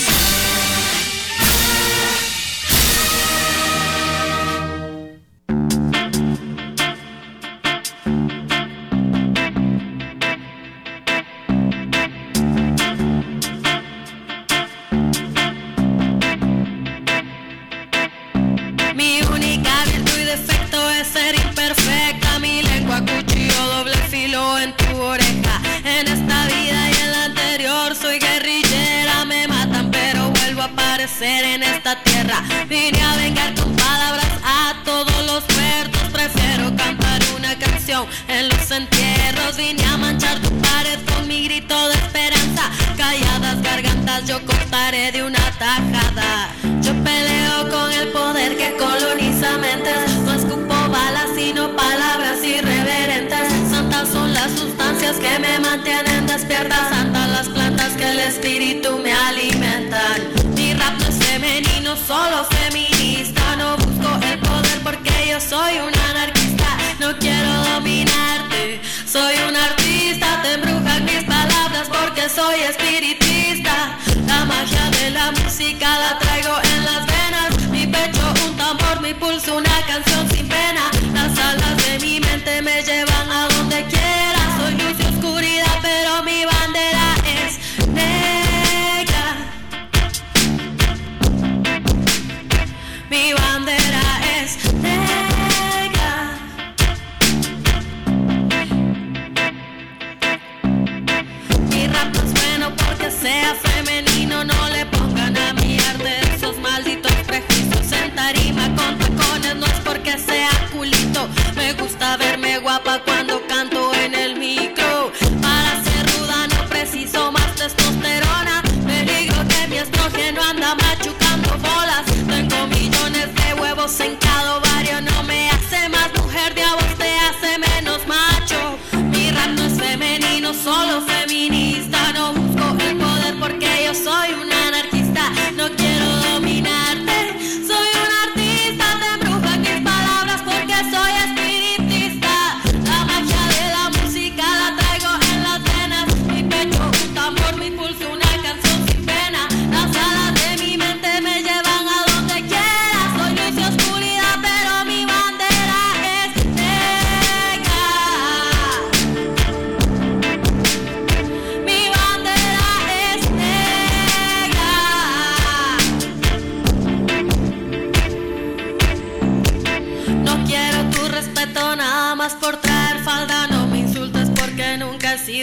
Mi única virtud y defecto es ser imperfecta. Mi lengua cuchillo doble filo en tu oreja. En esta vida y en la anterior soy guerrillera. Me matan pero vuelvo a aparecer en esta tierra. Vine a vengar con palabras a todos los muertos. Prefiero cantar una canción en los entierros. Vine a manchar tu pared con mi grito de esperanza. Calladas gargantas yo cortaré de una tajada. Yo peleo con el poder que coloniza mentes. No escupo balas sino palabras irreverentes. Santas son las sustancias que me mantienen despierta. Santas las plantas que el espíritu me alimentan. Mi rap no es femenino, solo feminista. No busco el poder porque yo soy un anarquista. No quiero dominarte, soy un artista. Te embrujan mis palabras porque soy espiritista. La magia de la música la traigo en las venas. Mi pecho un tambor, mi pulso una canción sin pena. Las alas de mi mente me llevan a donde quiera. Soy luz y oscuridad pero mi bandera es negra.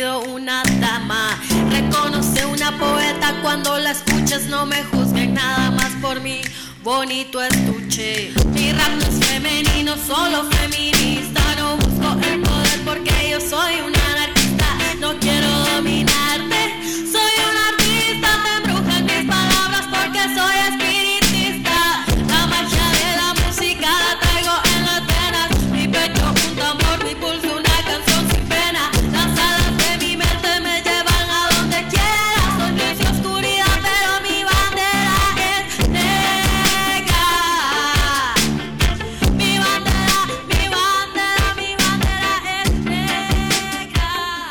sido una dama. Reconoce una poeta cuando la escuches, no me juzguen nada más por mi bonito estuche. Mi rap no es femenino, solo feminista. No busco el poder porque yo soy una anarquista. No quiero dominarte, soy un artista. Te embrujan mis palabras porque soy espiritista. La magia de la música la traigo en las venas. Mi pecho un tambor, mi pulso una canción sin pena. Las alas de mi mente me llevan a donde quiera. Soy luz y oscuridad, pero mi bandera es negra. Mi bandera, mi bandera, mi bandera es negra.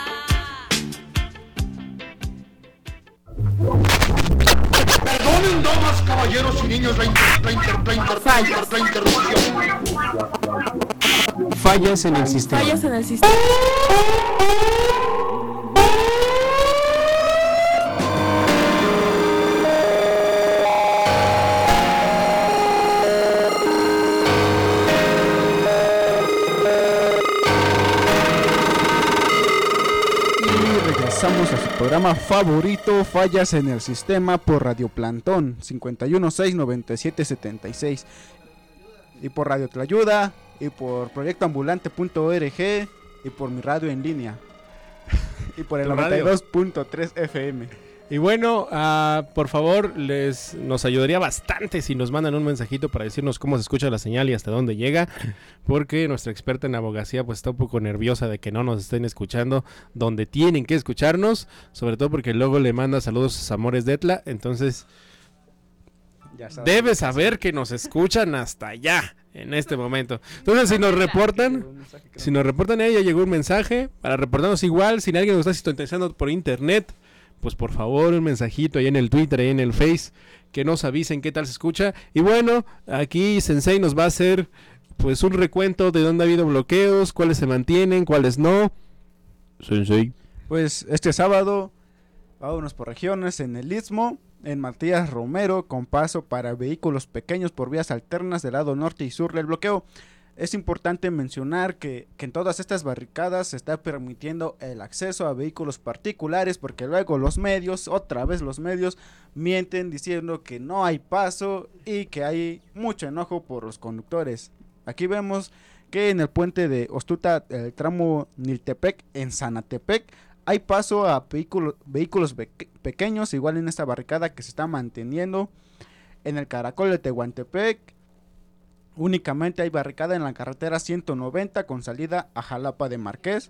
Perdonen, damas, caballeros y niños, la interrupción. Fallas en el sistema. Fallas en el sistema. Regresamos a su programa favorito, Fallas en el Sistema, por Radio Plantón 516-9776 y por Radio Tlayuda y por proyectoambulante.org y por mi radio en línea y por el 92.3 FM. Y bueno, por favor, nos ayudaría bastante si nos mandan un mensajito para decirnos cómo se escucha la señal y hasta dónde llega, porque nuestra experta en abogacía pues está un poco nerviosa de que no nos estén escuchando donde tienen que escucharnos, sobre todo porque luego le manda saludos a sus amores de Etla, entonces debe saber que nos escuchan hasta allá en este momento. Entonces si nos reportan, ya llegó un mensaje para reportarnos igual, si alguien nos está sintonizando por internet, pues por favor un mensajito ahí en el Twitter, ahí en el Face, que nos avisen qué tal se escucha. Y bueno, aquí Sensei nos va a hacer pues un recuento de dónde ha habido bloqueos, cuáles se mantienen, cuáles no. Sensei. Pues este sábado, vámonos por regiones, en el Istmo, en Matías Romero, con paso para vehículos pequeños por vías alternas del lado norte y sur del bloqueo. Es importante mencionar que en todas estas barricadas se está permitiendo el acceso a vehículos particulares, porque luego los medios mienten diciendo que no hay paso y que hay mucho enojo por los conductores. Aquí vemos que en el puente de Ostuta, el tramo Niltepec en Zanatepec, hay paso a vehículos pequeños, igual en esta barricada que se está manteniendo. En el Caracol de Tehuantepec únicamente hay barricada en la carretera 190 con salida a Jalapa de Marqués.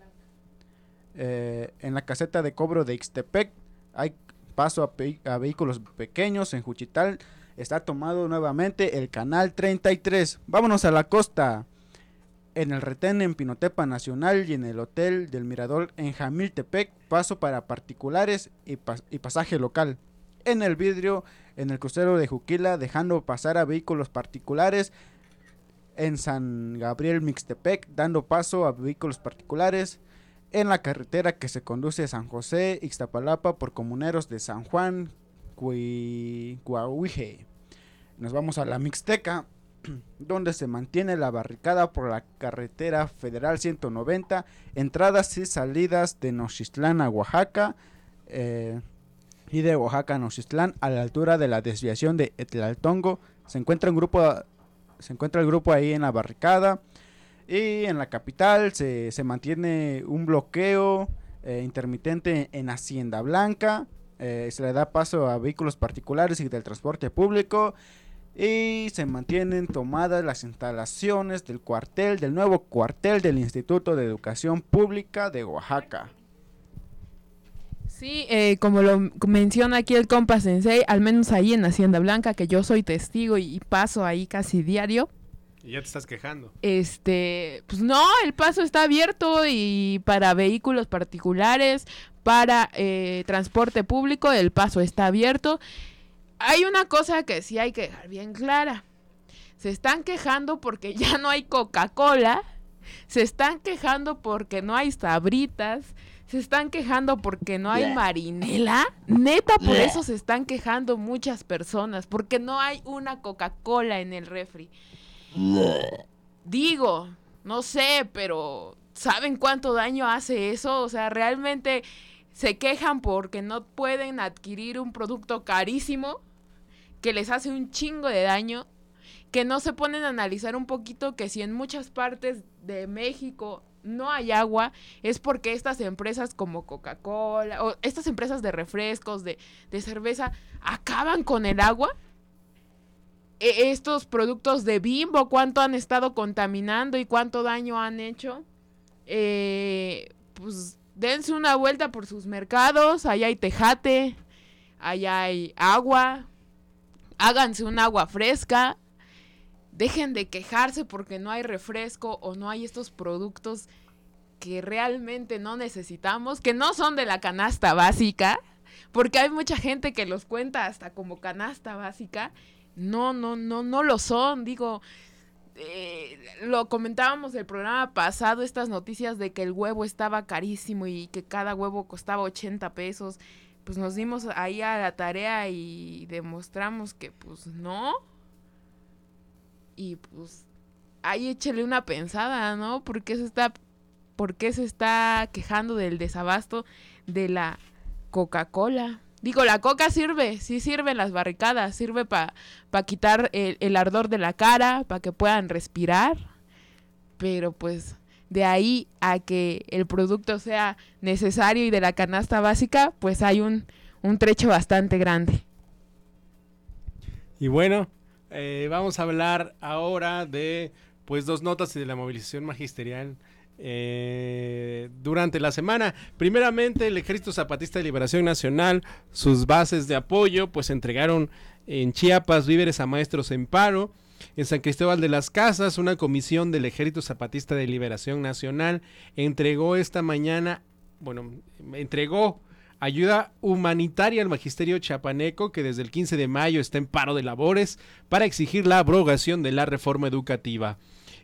En la caseta de cobro de Ixtepec hay paso a vehículos pequeños. En Juchital está tomado nuevamente el canal 33. Vámonos a la costa. En el retén en Pinotepa Nacional y en el hotel del Mirador en Jamiltepec, paso para particulares y pasaje local. En el Vidrio, en el crucero de Juquila, dejando pasar a vehículos particulares. En San Gabriel Mixtepec, dando paso a vehículos particulares. En la carretera que se conduce a San José, Ixtapalapa, por comuneros de San Juan, Coahuije. Nos vamos a la Mixteca, donde se mantiene la barricada por la carretera federal 190, entradas y salidas de Nochixtlán a Oaxaca, y de Oaxaca a Nochixtlán, a la altura de la desviación de Etlaltongo. Se encuentra el grupo ahí en la barricada. Y en la capital se mantiene un bloqueo intermitente en Hacienda Blanca. Se le da paso a vehículos particulares y del transporte público. Y se mantienen tomadas las instalaciones del nuevo cuartel del Instituto de Educación Pública de Oaxaca. Sí, como lo menciona aquí el compa Sensei, al menos ahí en Hacienda Blanca, que yo soy testigo y paso ahí casi diario. Y ya te estás quejando. Pues no, el paso está abierto y para vehículos particulares, para transporte público, el paso está abierto. Hay una cosa que sí hay que dejar bien clara. Se están quejando porque ya no hay Coca-Cola, se están quejando porque no hay Sabritas, se están quejando porque no hay Marinela. Neta, por eso se están quejando muchas personas, porque no hay una Coca-Cola en el refri. Digo, no sé, pero ¿saben cuánto daño hace eso? O sea, realmente se quejan porque no pueden adquirir un producto carísimo que les hace un chingo de daño, que no se ponen a analizar un poquito que si en muchas partes de México no hay agua, es porque estas empresas como Coca-Cola o estas empresas de refrescos, de cerveza, acaban con el agua. Estos productos de Bimbo, ¿cuánto han estado contaminando y cuánto daño han hecho? Pues dense una vuelta por sus mercados, allá hay Tejate, allá hay agua, háganse un agua fresca, dejen de quejarse porque no hay refresco o no hay estos productos que realmente no necesitamos, que no son de la canasta básica, porque hay mucha gente que los cuenta hasta como canasta básica. No lo son, digo, lo comentábamos el programa pasado, estas noticias de que el huevo estaba carísimo y que cada huevo costaba 80 pesos, pues nos dimos ahí a la tarea y demostramos que pues no, y pues ahí échele una pensada, ¿no? ¿Por qué se está quejando del desabasto de la Coca-Cola? Digo, la coca sirve, sí sirve en las barricadas, sirve para quitar el ardor de la cara, para que puedan respirar, pero pues de ahí a que el producto sea necesario y de la canasta básica, pues hay un trecho bastante grande. Y bueno, vamos a hablar ahora de pues 2 notas de la movilización magisterial durante la semana. Primeramente, el Ejército Zapatista de Liberación Nacional, sus bases de apoyo, pues entregaron en Chiapas víveres a maestros en paro. En San Cristóbal de las Casas, una comisión del Ejército Zapatista de Liberación Nacional entregó ayuda humanitaria al magisterio chiapaneco, que desde el 15 de mayo está en paro de labores para exigir la abrogación de la reforma educativa.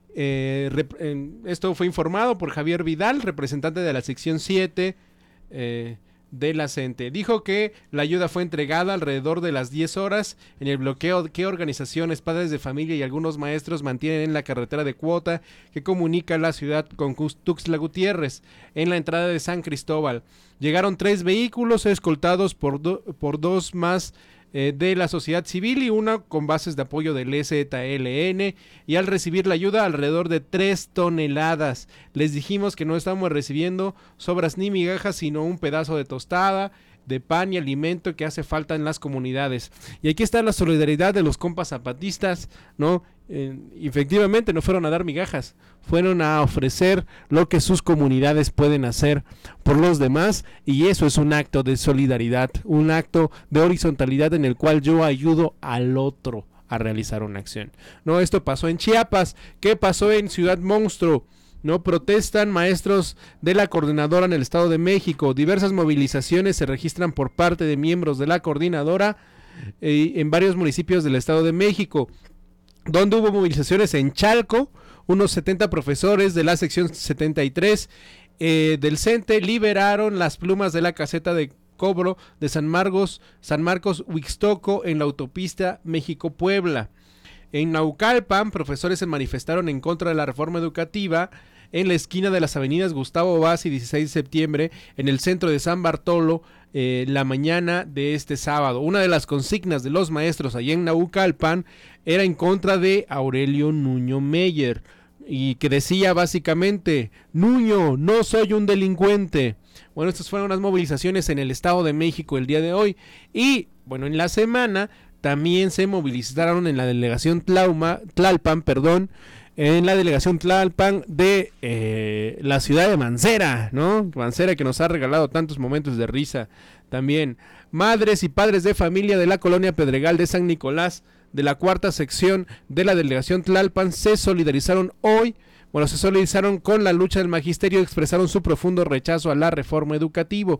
Esto fue informado por Javier Vidal, representante de la sección 7 de la CENTE. Dijo que la ayuda fue entregada alrededor de las 10 horas en el bloqueo que organizaciones, padres de familia y algunos maestros mantienen en la carretera de Cuota que comunica la ciudad con Tuxtla Gutiérrez en la entrada de San Cristóbal. Llegaron 3 vehículos escoltados por 2 más de la sociedad civil y una con bases de apoyo del EZLN, y al recibir la ayuda alrededor de 3 toneladas. Les dijimos que no estamos recibiendo sobras ni migajas, sino un pedazo de tostada, de pan y alimento que hace falta en las comunidades. Y aquí está la solidaridad de los compas zapatistas, ¿no? Efectivamente no fueron a dar migajas, fueron a ofrecer lo que sus comunidades pueden hacer por los demás, y eso es un acto de solidaridad, un acto de horizontalidad en el cual yo ayudo al otro a realizar una acción. No, esto pasó en Chiapas. ¿Qué pasó en Ciudad Monstruo? No protestan maestros de la coordinadora en el Estado de México. Diversas movilizaciones se registran por parte de miembros de la coordinadora en varios municipios del Estado de México, donde hubo movilizaciones en Chalco. Unos 70 profesores de la sección 73 del CENTE liberaron las plumas de la caseta de cobro de San Marcos Huixtoco en la autopista México-Puebla. En Naucalpan, profesores se manifestaron en contra de la reforma educativa en la esquina de las avenidas Gustavo Vaz y 16 de septiembre en el centro de San Bartolo la mañana de este sábado. Una de las consignas de los maestros allá en Naucalpan era en contra de Aurelio Nuño Meyer, y que decía básicamente: Nuño, no soy un delincuente. Bueno, estas fueron las movilizaciones en el Estado de México el día de hoy. Y bueno, en la semana también se movilizaron en la delegación Tlalpan de la ciudad de Mancera, ¿no? Mancera, que nos ha regalado tantos momentos de risa. También madres y padres de familia de la colonia Pedregal de San Nicolás, de la 4ª sección de la delegación Tlalpan, se solidarizaron con la lucha del magisterio y expresaron su profundo rechazo a la reforma educativa.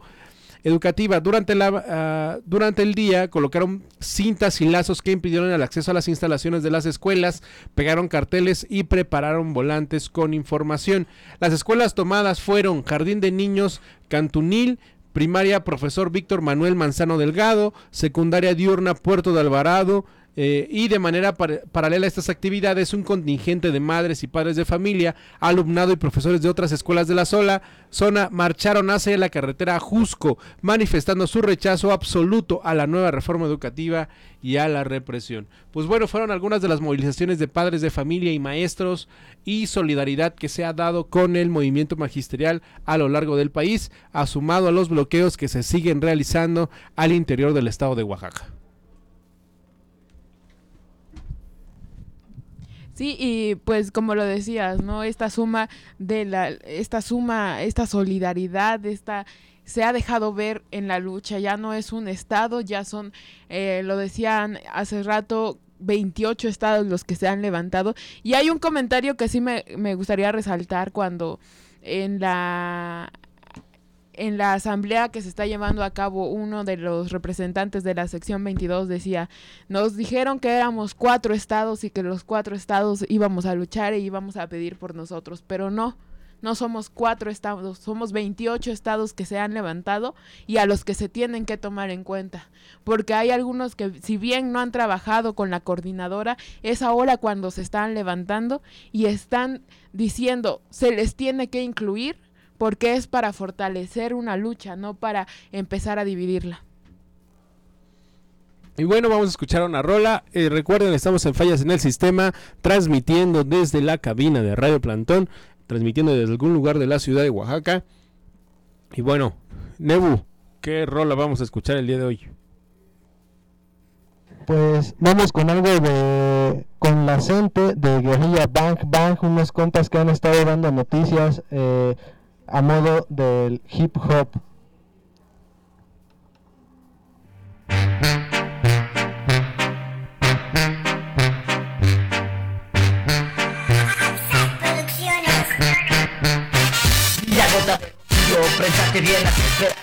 Durante el día colocaron cintas y lazos que impidieron el acceso a las instalaciones de las escuelas, pegaron carteles y prepararon volantes con información. Las escuelas tomadas fueron Jardín de Niños Cantunil, primaria Profesor Víctor Manuel Manzano Delgado, secundaria diurna Puerto de Alvarado, Y de manera paralela a estas actividades, un contingente de madres y padres de familia, alumnado y profesores de otras escuelas de la zona marcharon hacia la carretera Ajusco, manifestando su rechazo absoluto a la nueva reforma educativa y a la represión. Pues bueno, fueron algunas de las movilizaciones de padres de familia y maestros y solidaridad que se ha dado con el movimiento magisterial a lo largo del país, sumado a los bloqueos que se siguen realizando al interior del estado de Oaxaca. Sí, y pues como lo decías, ¿no? Esta solidaridad, se ha dejado ver en la lucha. Ya no es un estado, ya son, lo decían hace rato, 28 estados los que se han levantado. Y hay un comentario que sí me gustaría resaltar cuando en la asamblea que se está llevando a cabo, uno de los representantes de la sección 22 decía, nos dijeron que éramos 4 estados y que los 4 estados íbamos a luchar y íbamos a pedir por nosotros, pero no somos 4 estados, somos 28 estados que se han levantado y a los que se tienen que tomar en cuenta, porque hay algunos que si bien no han trabajado con la coordinadora, es ahora cuando se están levantando y están diciendo, se les tiene que incluir, porque es para fortalecer una lucha, no para empezar a dividirla. Y bueno, vamos a escuchar una rola. Recuerden, estamos en Fallas en el Sistema, transmitiendo desde la cabina de Radio Plantón, transmitiendo desde algún lugar de la ciudad de Oaxaca. Y bueno, Nebu, ¿qué rola vamos a escuchar el día de hoy? Pues vamos con algo con la gente de Guerrilla Bang Bang, unos compas que han estado dando noticias a modo del hip hop. Y agota, préstate bien las esperanzas.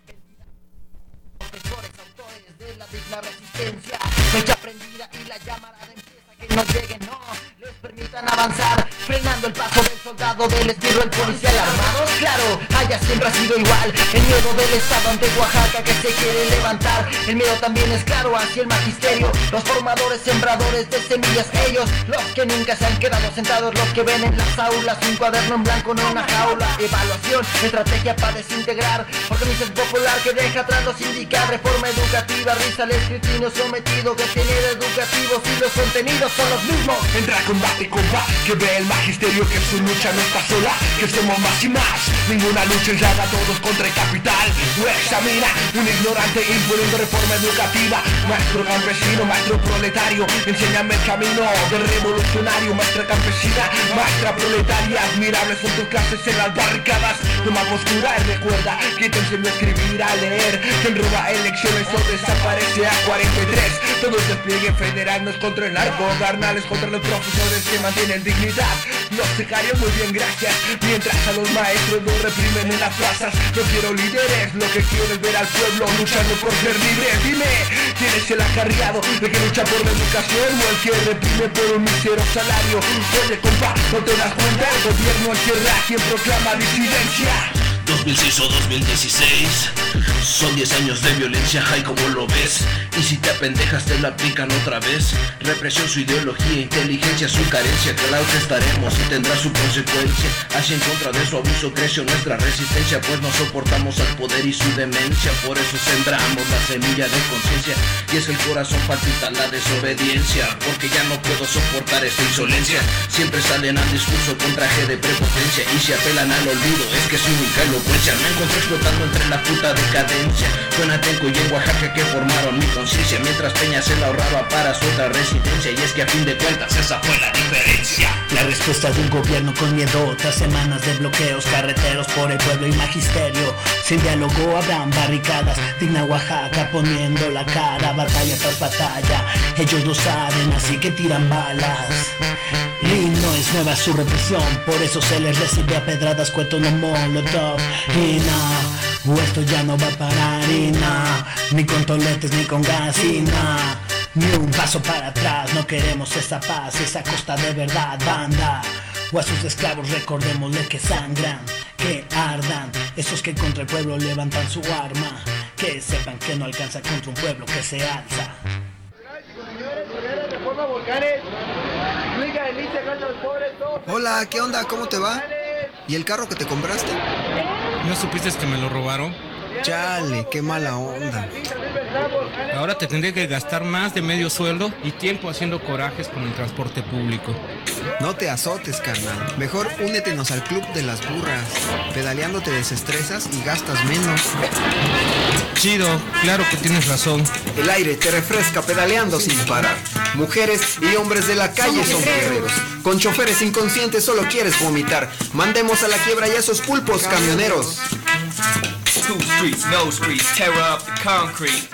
Profesores, autores de la digna resistencia, fecha prendida y la llamarada empieza, que no lleguen, no les permitan avanzar, frenando el paso del soldado, del esbirro, el policial armados. Claro, allá siempre ha sido igual, el miedo del estado ante Oaxaca que se quiere levantar. El miedo también es claro hacia el magisterio, los formadores, sembradores de semillas, ellos, los que nunca se han quedado sentados, los que ven en las aulas un cuaderno en blanco, no una jaula. Evaluación, estrategia para desintegrar, organización popular que deja atrás los sindicatos, reforma educativa, risa al escrutinio sometido, que tiene educativos y los contenidos son los mismos. Entra a combate, compa, que ve el magisterio que su lucha no está sola, que somos más y más. Ninguna lucha aislada, todos contra el capital. Lo examina, un ignorante imponiendo reforma educativa. Maestro campesino, maestro proletario, enséñame el camino del revolucionario. Maestra campesina, maestra proletaria, admirables son tus clases en las barricadas. Toma postura y recuerda que te enseñó a escribir, a leer. Quien roba elecciones o desaparece a 43. Todo el despliegue federal no es contra el narco, carnales contra los profesores que mantienen dignidad. Los secarios muy bien, gracias. Mientras a los maestros los reprimen en las plazas. No quiero líderes, lo que quiero es ver al pueblo luchando por ser libre. Dime, ¿quién es el acarreado de que lucha por la educación o el que reprime por un mísero salario? Oye, compa, ¿no te das cuenta? El gobierno encierra a quien proclama disidencia. 2006 o 2016 son 10 años de violencia, ay, como lo ves. Y si te apendejas te la aplican otra vez. Represión, su ideología, inteligencia, su carencia. Claro que estaremos y tendrá su consecuencia. Así en contra de su abuso creció nuestra resistencia, pues no soportamos al poder y su demencia. Por eso sembramos la semilla de conciencia, y es que el corazón palpita la desobediencia, porque ya no puedo soportar esta insolencia. Siempre salen al discurso con traje de prepotencia, y si apelan al olvido es que su única elocuencia. Me encontré explotando entre la puta decadencia. Fue en Atenco y en Oaxaca que formaron mi conciencia, mientras Peña se la ahorraba para su otra resistencia. Y es que a fin de cuentas esa fue la diferencia. La respuesta de un gobierno con miedo, tras semanas de bloqueos carreteros por el pueblo y magisterio. Sin diálogo habrán barricadas, digna Oaxaca poniendo la cara, batalla tras batalla. Ellos lo saben, así que tiran balas. Y no es nueva su represión, por eso se les recibe a pedradas, cuentos no molotov. Y no, esto ya no va a parar. Y no, ni con toletes ni con gas. Y no, ni un paso para atrás, no queremos esa paz, esa costa de verdad, banda. O a sus esclavos recordémosle que sangran, que ardan, esos que contra el pueblo levantan su arma. Que sepan que no alcanza contra un pueblo que se alza. Hola, ¿qué onda? ¿Cómo te va? ¿Y el carro que te compraste? ¿No supiste que me lo robaron? Chale, qué mala onda. Ahora te tendré que gastar más de medio sueldo y tiempo haciendo corajes con el transporte público. No te azotes, carnal. Mejor únetenos al club de las burras. Pedaleando te desestresas y gastas menos. Chido, claro que tienes razón. El aire te refresca pedaleando sin parar. Mujeres y hombres de la calle son guerreros. Con choferes inconscientes solo quieres vomitar. Mandemos a la quiebra ya esos pulpos camioneros. Two streets, no streets, tear up the concrete.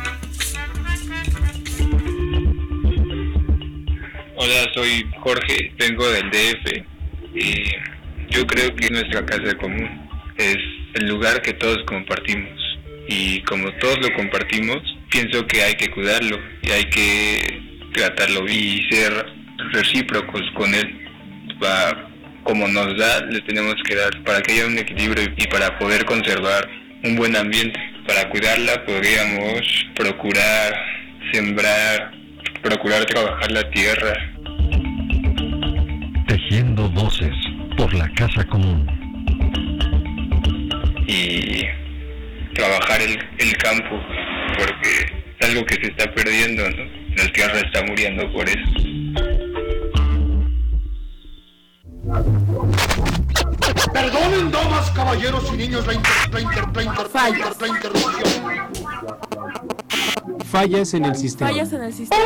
Hola, soy Jorge, vengo del DF y yo creo que nuestra casa común es el lugar que todos compartimos y como todos lo compartimos, pienso que hay que cuidarlo y hay que tratarlo y ser recíprocos con él. Como nos da, le tenemos que dar para que haya un equilibrio y para poder conservar un buen ambiente. Para cuidarla podríamos procurar sembrar, procurar trabajar la tierra. Tejiendo voces por la casa común. Y trabajar el campo, porque es algo que se está perdiendo, ¿no? La tierra está muriendo por eso. Perdonen, damas, caballeros y niños, la interrupción. Fallas en el sistema. Fallas en el sistema.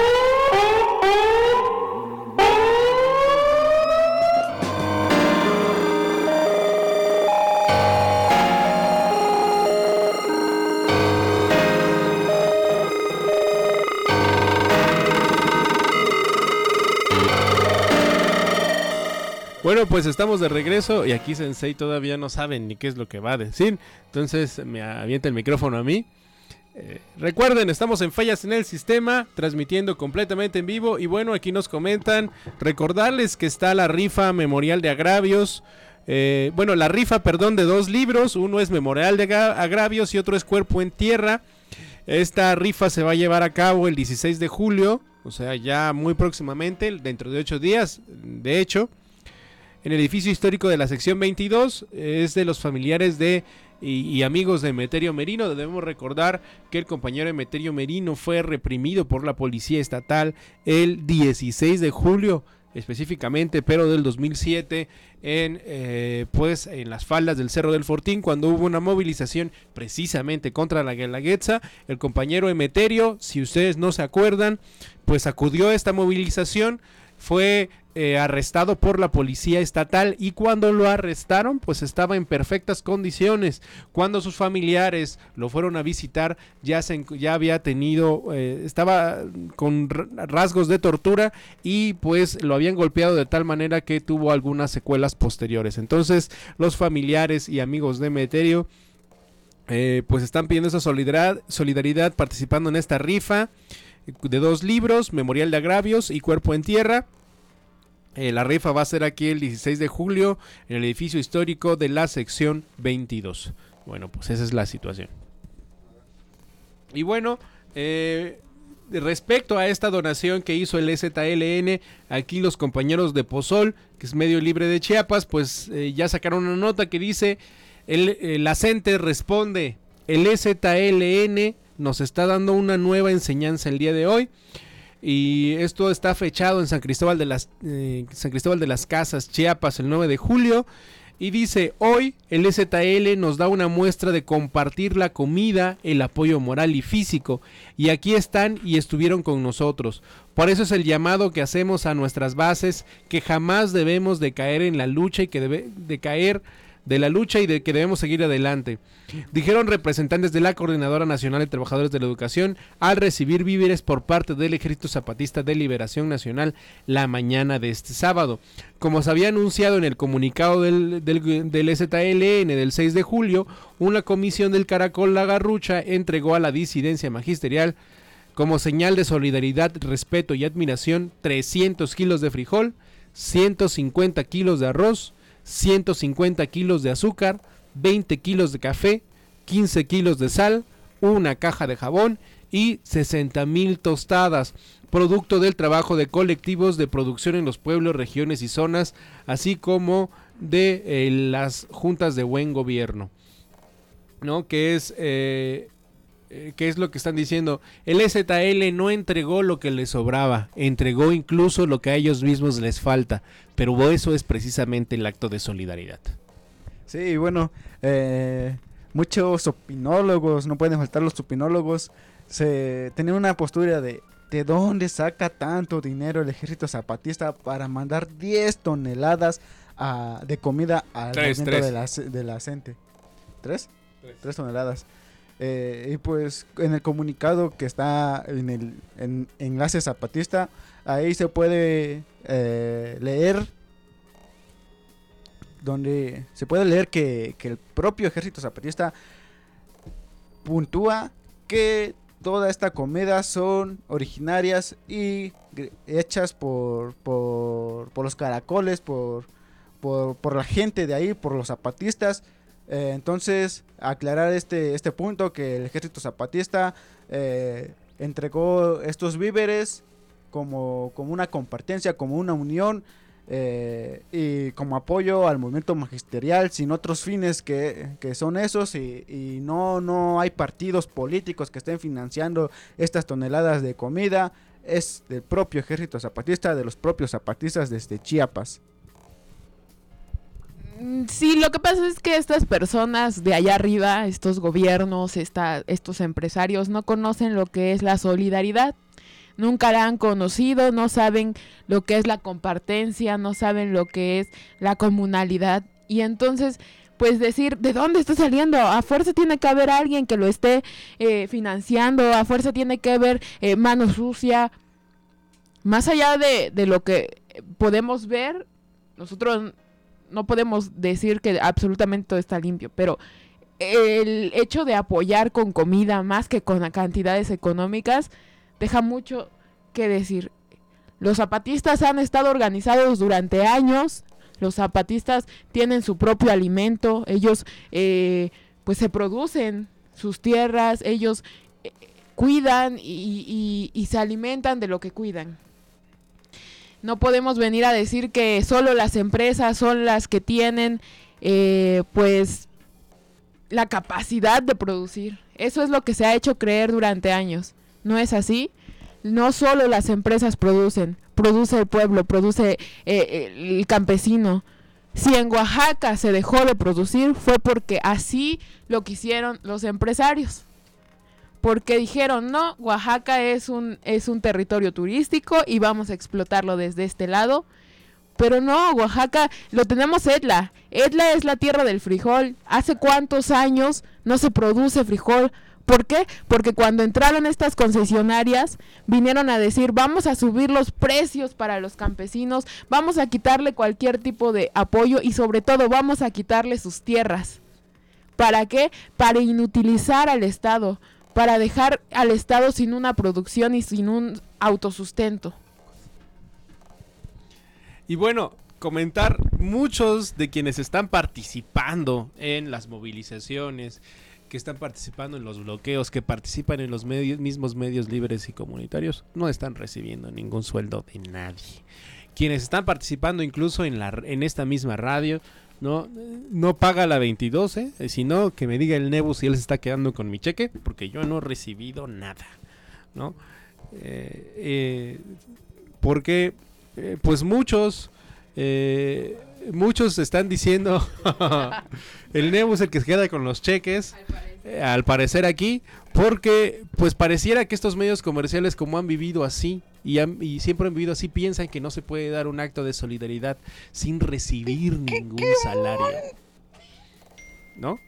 Bueno, pues estamos de regreso y aquí Sensei todavía no sabe ni qué es lo que va a decir. Entonces me avienta el micrófono a mí. Recuerden, estamos en Fallas en el Sistema, transmitiendo completamente en vivo. Y bueno, aquí nos comentan, recordarles que está la rifa Memorial de Agravios. La rifa, de 2 libros. Uno es Memorial de Agravios y otro es Cuerpo en Tierra. Esta rifa se va a llevar a cabo el 16 de julio, o sea, ya muy próximamente, dentro de 8 días, de hecho. En el edificio histórico de la sección 22, es de los familiares y amigos de Emeterio Merino. Debemos recordar que el compañero Emeterio Merino fue reprimido por la policía estatal el 16 de julio, específicamente, pero del 2007, en las faldas del Cerro del Fortín, cuando hubo una movilización precisamente contra la Guelaguetza. El compañero Emeterio, si ustedes no se acuerdan, pues acudió a esta movilización, fue arrestado por la policía estatal y cuando lo arrestaron pues estaba en perfectas condiciones. Cuando sus familiares lo fueron a visitar ya había tenido, estaba con rasgos de tortura y pues lo habían golpeado de tal manera que tuvo algunas secuelas posteriores. Entonces los familiares y amigos de Emeterio pues están pidiendo esa solidaridad participando en esta rifa de 2 libros, Memorial de Agravios y Cuerpo en Tierra. La rifa va a ser aquí el 16 de julio en el edificio histórico de la sección 22. Bueno, pues esa es la situación. Y bueno, respecto a esta donación que hizo el EZLN, aquí los compañeros de Pozol, que es Medio Libre de Chiapas, pues ya sacaron una nota que dice, la CENTE responde, el EZLN nos está dando una nueva enseñanza el día de hoy. Y esto está fechado en San Cristóbal de las Casas, Chiapas, el 9 de julio. Y dice, hoy el EZL nos da una muestra de compartir la comida, el apoyo moral y físico. Y aquí están y estuvieron con nosotros. Por eso es el llamado que hacemos a nuestras bases, que jamás debemos de caer en la lucha y que debemos seguir adelante. Dijeron representantes de la Coordinadora Nacional de Trabajadores de la Educación al recibir víveres por parte del Ejército Zapatista de Liberación Nacional la mañana de este sábado. Como se había anunciado en el comunicado del EZLN del 6 de julio, una comisión del Caracol La Garrucha entregó a la disidencia magisterial como señal de solidaridad, respeto y admiración 300 kilos de frijol, 150 kilos de arroz, 150 kilos de azúcar, 20 kilos de café, 15 kilos de sal, una caja de jabón y 60,000 tostadas, producto del trabajo de colectivos de producción en los pueblos, regiones y zonas, así como de las juntas de buen gobierno, ¿no? ¿Qué es lo que están diciendo? El EZL no entregó lo que les sobraba, entregó incluso lo que a ellos mismos les falta, pero eso es precisamente el acto de solidaridad. Sí, bueno, muchos opinólogos, no pueden faltar los opinólogos, tenían una postura de dónde saca tanto dinero el Ejército Zapatista para mandar 10 toneladas de comida al movimiento de la gente. ¿Tres? 3 toneladas. Y pues en el comunicado que está en el enlace zapatista, ahí se puede leer, donde se puede leer que el propio Ejército Zapatista puntúa que toda esta comida son originarias y hechas por los caracoles, por la gente de ahí, por los zapatistas. Entonces, aclarar este punto, que el Ejército Zapatista entregó estos víveres como una compartencia, como una unión, y como apoyo al movimiento magisterial, sin otros fines que son esos, y no hay partidos políticos que estén financiando estas toneladas de comida. Es del propio Ejército Zapatista, de los propios zapatistas desde Chiapas. Sí, lo que pasa es que estas personas de allá arriba, estos gobiernos, estos empresarios, no conocen lo que es la solidaridad. Nunca la han conocido, no saben lo que es la compartencia, no saben lo que es la comunalidad. Y entonces, pues decir, ¿de dónde está saliendo? A fuerza tiene que haber alguien que lo esté financiando, a fuerza tiene que haber mano sucia. Más allá de lo que podemos ver, nosotros no podemos decir que absolutamente todo está limpio, pero el hecho de apoyar con comida más que con cantidades económicas deja mucho que decir. Los zapatistas han estado organizados durante años, los zapatistas tienen su propio alimento, ellos pues se producen sus tierras, ellos cuidan y se alimentan de lo que cuidan. No podemos venir a decir que solo las empresas son las que tienen pues la capacidad de producir. Eso es lo que se ha hecho creer durante años. No es así. No solo las empresas produce el pueblo, produce el campesino. Si en Oaxaca se dejó de producir fue porque así lo quisieron los empresarios. Porque dijeron, no, Oaxaca es un territorio turístico y vamos a explotarlo desde este lado. Pero no, Oaxaca, lo tenemos Etla. Etla es la tierra del frijol. ¿Hace cuántos años no se produce frijol? ¿Por qué? Porque cuando entraron estas concesionarias, vinieron a decir, vamos a subir los precios para los campesinos, vamos a quitarle cualquier tipo de apoyo y sobre todo vamos a quitarle sus tierras. ¿Para qué? Para inutilizar al Estado, para dejar al Estado sin una producción y sin un autosustento. Y bueno, comentar, muchos de quienes están participando en las movilizaciones, que están participando en los bloqueos, que participan en los mismos medios libres y comunitarios, no están recibiendo ningún sueldo de nadie. Quienes están participando incluso en esta misma radio, no paga la 22, sino que me diga el Nebu si él se está quedando con mi cheque, porque yo no he recibido nada, ¿no? Porque pues muchos están diciendo el Nebu es el que se queda con los cheques, al parecer aquí, porque pues pareciera que estos medios comerciales, como han vivido así y siempre han vivido así, piensan que no se puede dar un acto de solidaridad sin recibir ningún salario, ¿no?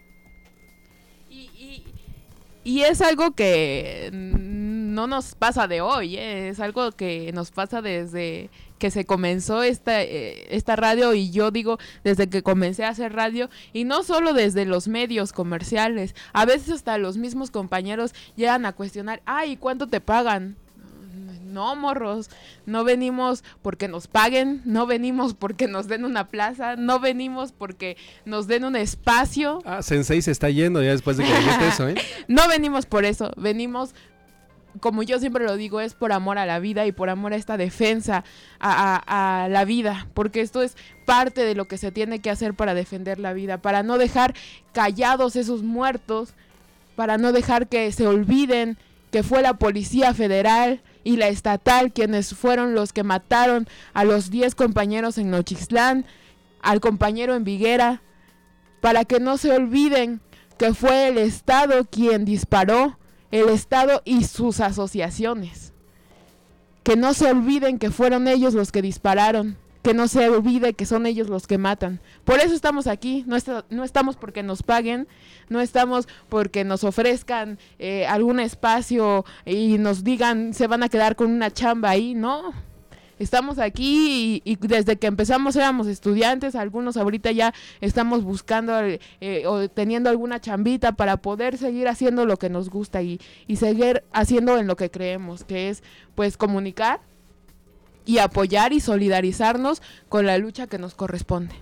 Y es algo que no nos pasa de hoy, es algo que nos pasa desde que se comenzó esta radio, y yo digo desde que comencé a hacer radio, y no solo desde los medios comerciales, a veces hasta los mismos compañeros llegan a cuestionar, ay, ¿cuánto te pagan? No, morros, no venimos porque nos paguen, no venimos porque nos den una plaza, no venimos porque nos den un espacio. Sensei se está yendo ya después de que dijiste eso, No venimos por eso, venimos como yo siempre lo digo, es por amor a la vida y por amor a esta defensa a la vida, porque esto es parte de lo que se tiene que hacer para defender la vida, para no dejar callados esos muertos, para no dejar que se olviden que fue la Policía Federal y la estatal quienes fueron los que mataron a los 10 compañeros en Nochixtlán, al compañero en Viguera, para que no se olviden que fue el Estado quien disparó, el Estado y sus asociaciones. Que no se olviden que fueron ellos los que dispararon, que no se olvide que son ellos los que matan. Por eso estamos aquí, no estamos porque nos paguen, no estamos porque nos ofrezcan algún espacio y nos digan se van a quedar con una chamba ahí, no. Estamos aquí y desde que empezamos éramos estudiantes, algunos ahorita ya estamos buscando o teniendo alguna chambita para poder seguir haciendo lo que nos gusta y seguir haciendo en lo que creemos, que es pues comunicar y apoyar y solidarizarnos con la lucha que nos corresponde.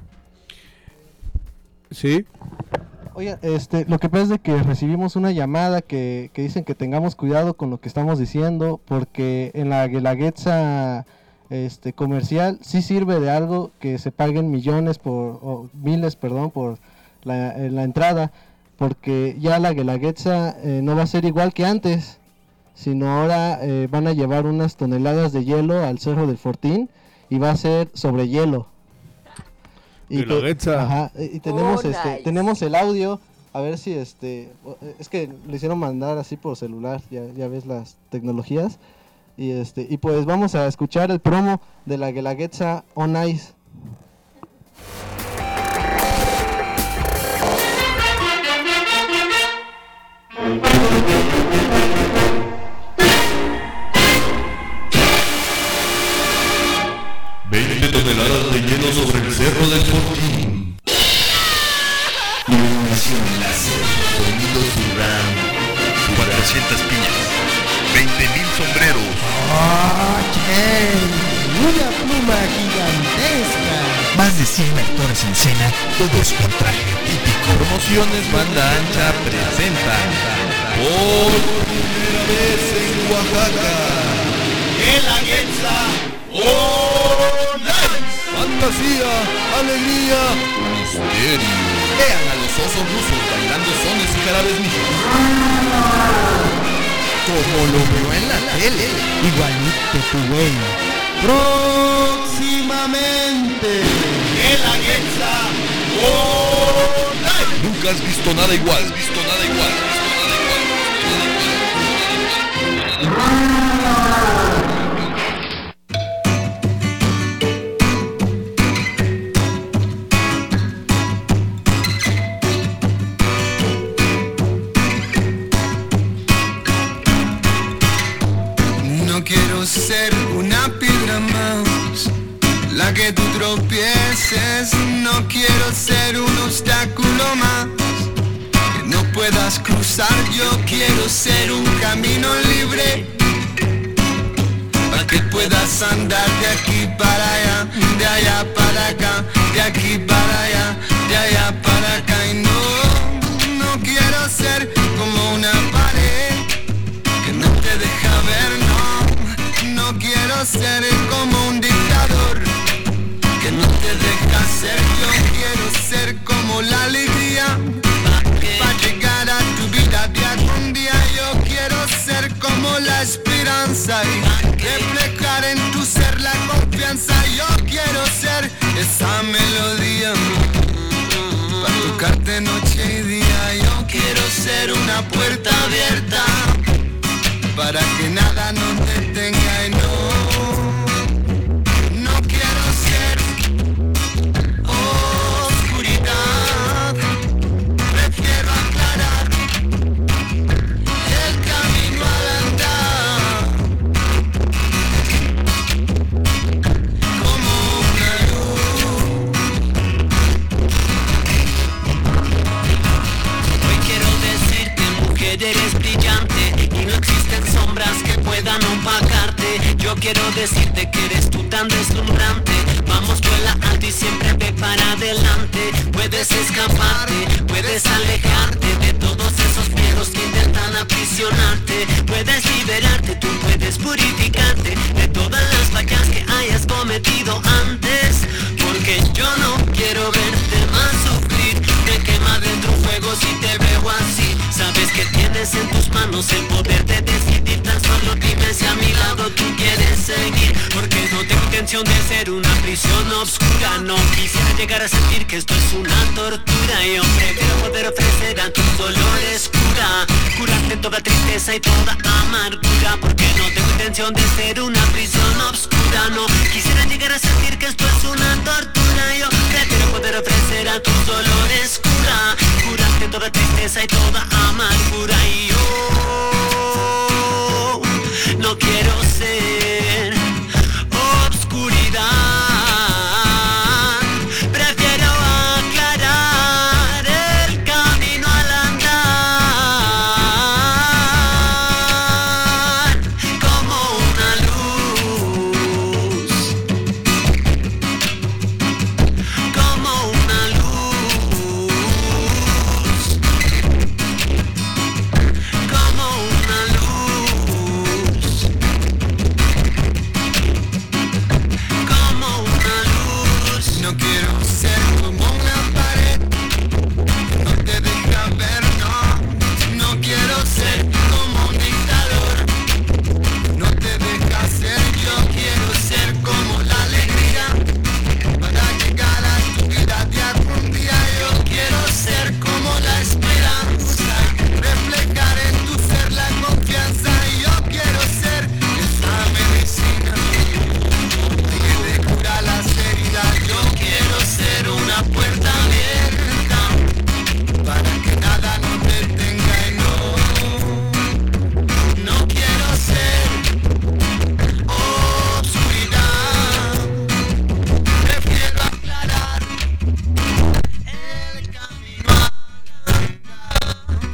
Sí. Oye, lo que pasa es de que recibimos una llamada que dicen que tengamos cuidado con lo que estamos diciendo, porque en la Guelaguetza comercial sí sirve de algo que se paguen miles por la entrada, porque ya la Guelaguetza no va a ser igual que antes, sino ahora van a llevar unas toneladas de hielo al Cerro del Fortín y va a ser sobre hielo. Y tenemos nice. Tenemos el audio, a ver si es que le hicieron mandar así por celular, ya ves las tecnologías. Y pues vamos a escuchar el promo de la Guelaguetza On Ice. Toneladas de hielo sobre el Cerro del Fortín. Iluminación láser, sonido surround, 400 piñas, 20,000 sombreros. ¡Una pluma gigantesca! Más de 100 actores en escena, todos con traje típico. Promociones Banda Ancha presenta por primera vez en Oaxaca Guelaguetza On Ice. Fantasía, alegría, misterio. Vean a los osos rusos bailando sones y jarabes místicos. Como lo veo en la tele, igualito tu güey. Próximamente Guelaguetza On Ice. Nunca has visto nada igual. No quiero ser una piedra más, la que tú tropieces. No quiero ser un obstáculo más que no puedas cruzar. Yo quiero ser un camino libre para que puedas andar de aquí para allá, de allá para acá, de aquí para allá, de allá para acá. Y no quiero ser como una pared que no te deja ver, no quiero ser como un dictador que no te deja ser. Yo quiero ser como la alegría para llegar a tu vida de algún día. Yo quiero ser como la esperanza y reflejar en tu ser la confianza. Yo quiero ser esa melodía para tocarte noche y día. Yo quiero ser una puerta abierta para que nada nos detenga. Y no quiero ser oscuridad, prefiero aclarar el camino al andar como una luz. Hoy quiero decirte, mujer, eres brillante y no existen sombras que puedan opacarte. Yo quiero decirte que eres tú tan deslumbrante. Vamos Somos escuela alta y siempre ve para adelante. Puedes escaparte, puedes alejarte de todos esos miedos que intentan aprisionarte. Puedes liberarte, tú puedes purificarte de todas las fallas que hayas cometido antes. Porque yo no quiero verte más sufrir. Te quema dentro un fuego si te veo así. Sabes que tienes en tus manos el poder de decidir. Tan solo dime si a mi lado tú quieres seguir. Porque no tengo intención de ser una prisión oscura. No quisiera llegar a sentir que esto es una tortura. Yo prefiero poder ofrecer a tus dolores cura. Curarte en toda tristeza y toda amargura. Porque no tengo intención de ser una prisión oscura. No quisiera llegar a sentir que esto es una tortura. Yo prefiero poder ofrecer a tus dolores cura. Curarte en toda tristeza y toda amargura. Y yo no quiero ser obscuridad. Prefiero aclarar el camino al andar como una luz, como una luz, como una luz, como una luz. No quiero ser como una pared, no te deja ver, no. No quiero ser como un dictador, no te deja ser. Yo quiero ser como la alegría para llegar a tu vida de algún día. Yo quiero ser como la esperanza, reflejar en tu ser la confianza. Yo quiero ser esa medicina que te cura las heridas. Yo quiero ser una puerta abierta para que nada nos detenga. Y no quiero ser obscuridad. Prefiero aclarar el camino al andar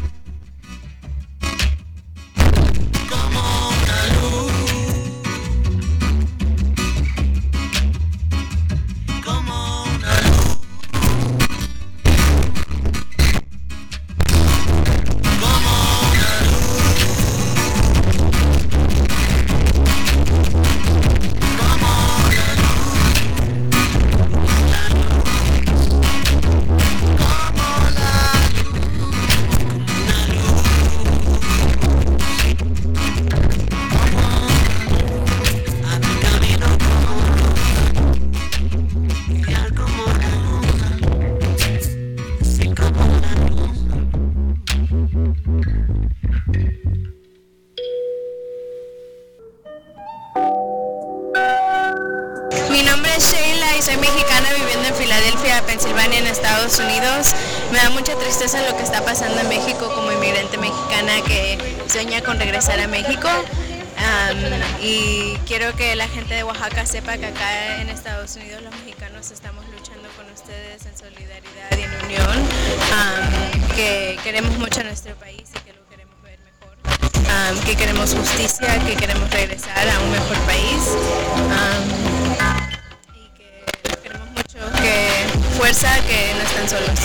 como una luz, como una luz, como una luz, como una Mi nombre es Sheila y soy mexicana viviendo en Filadelfia, Pensilvania, en Estados Unidos. Me da mucha tristeza lo que está pasando en México como inmigrante mexicana que sueña con regresar a México. Y quiero que la gente de Oaxaca sepa que acá en Estados Unidos los mexicanos estamos luchando con ustedes en solidaridad y en unión, que queremos mucho a nuestro país y que lo queremos ver mejor, que queremos justicia, que queremos regresar a un mejor país, y que los queremos mucho, que fuerza, que no están solos.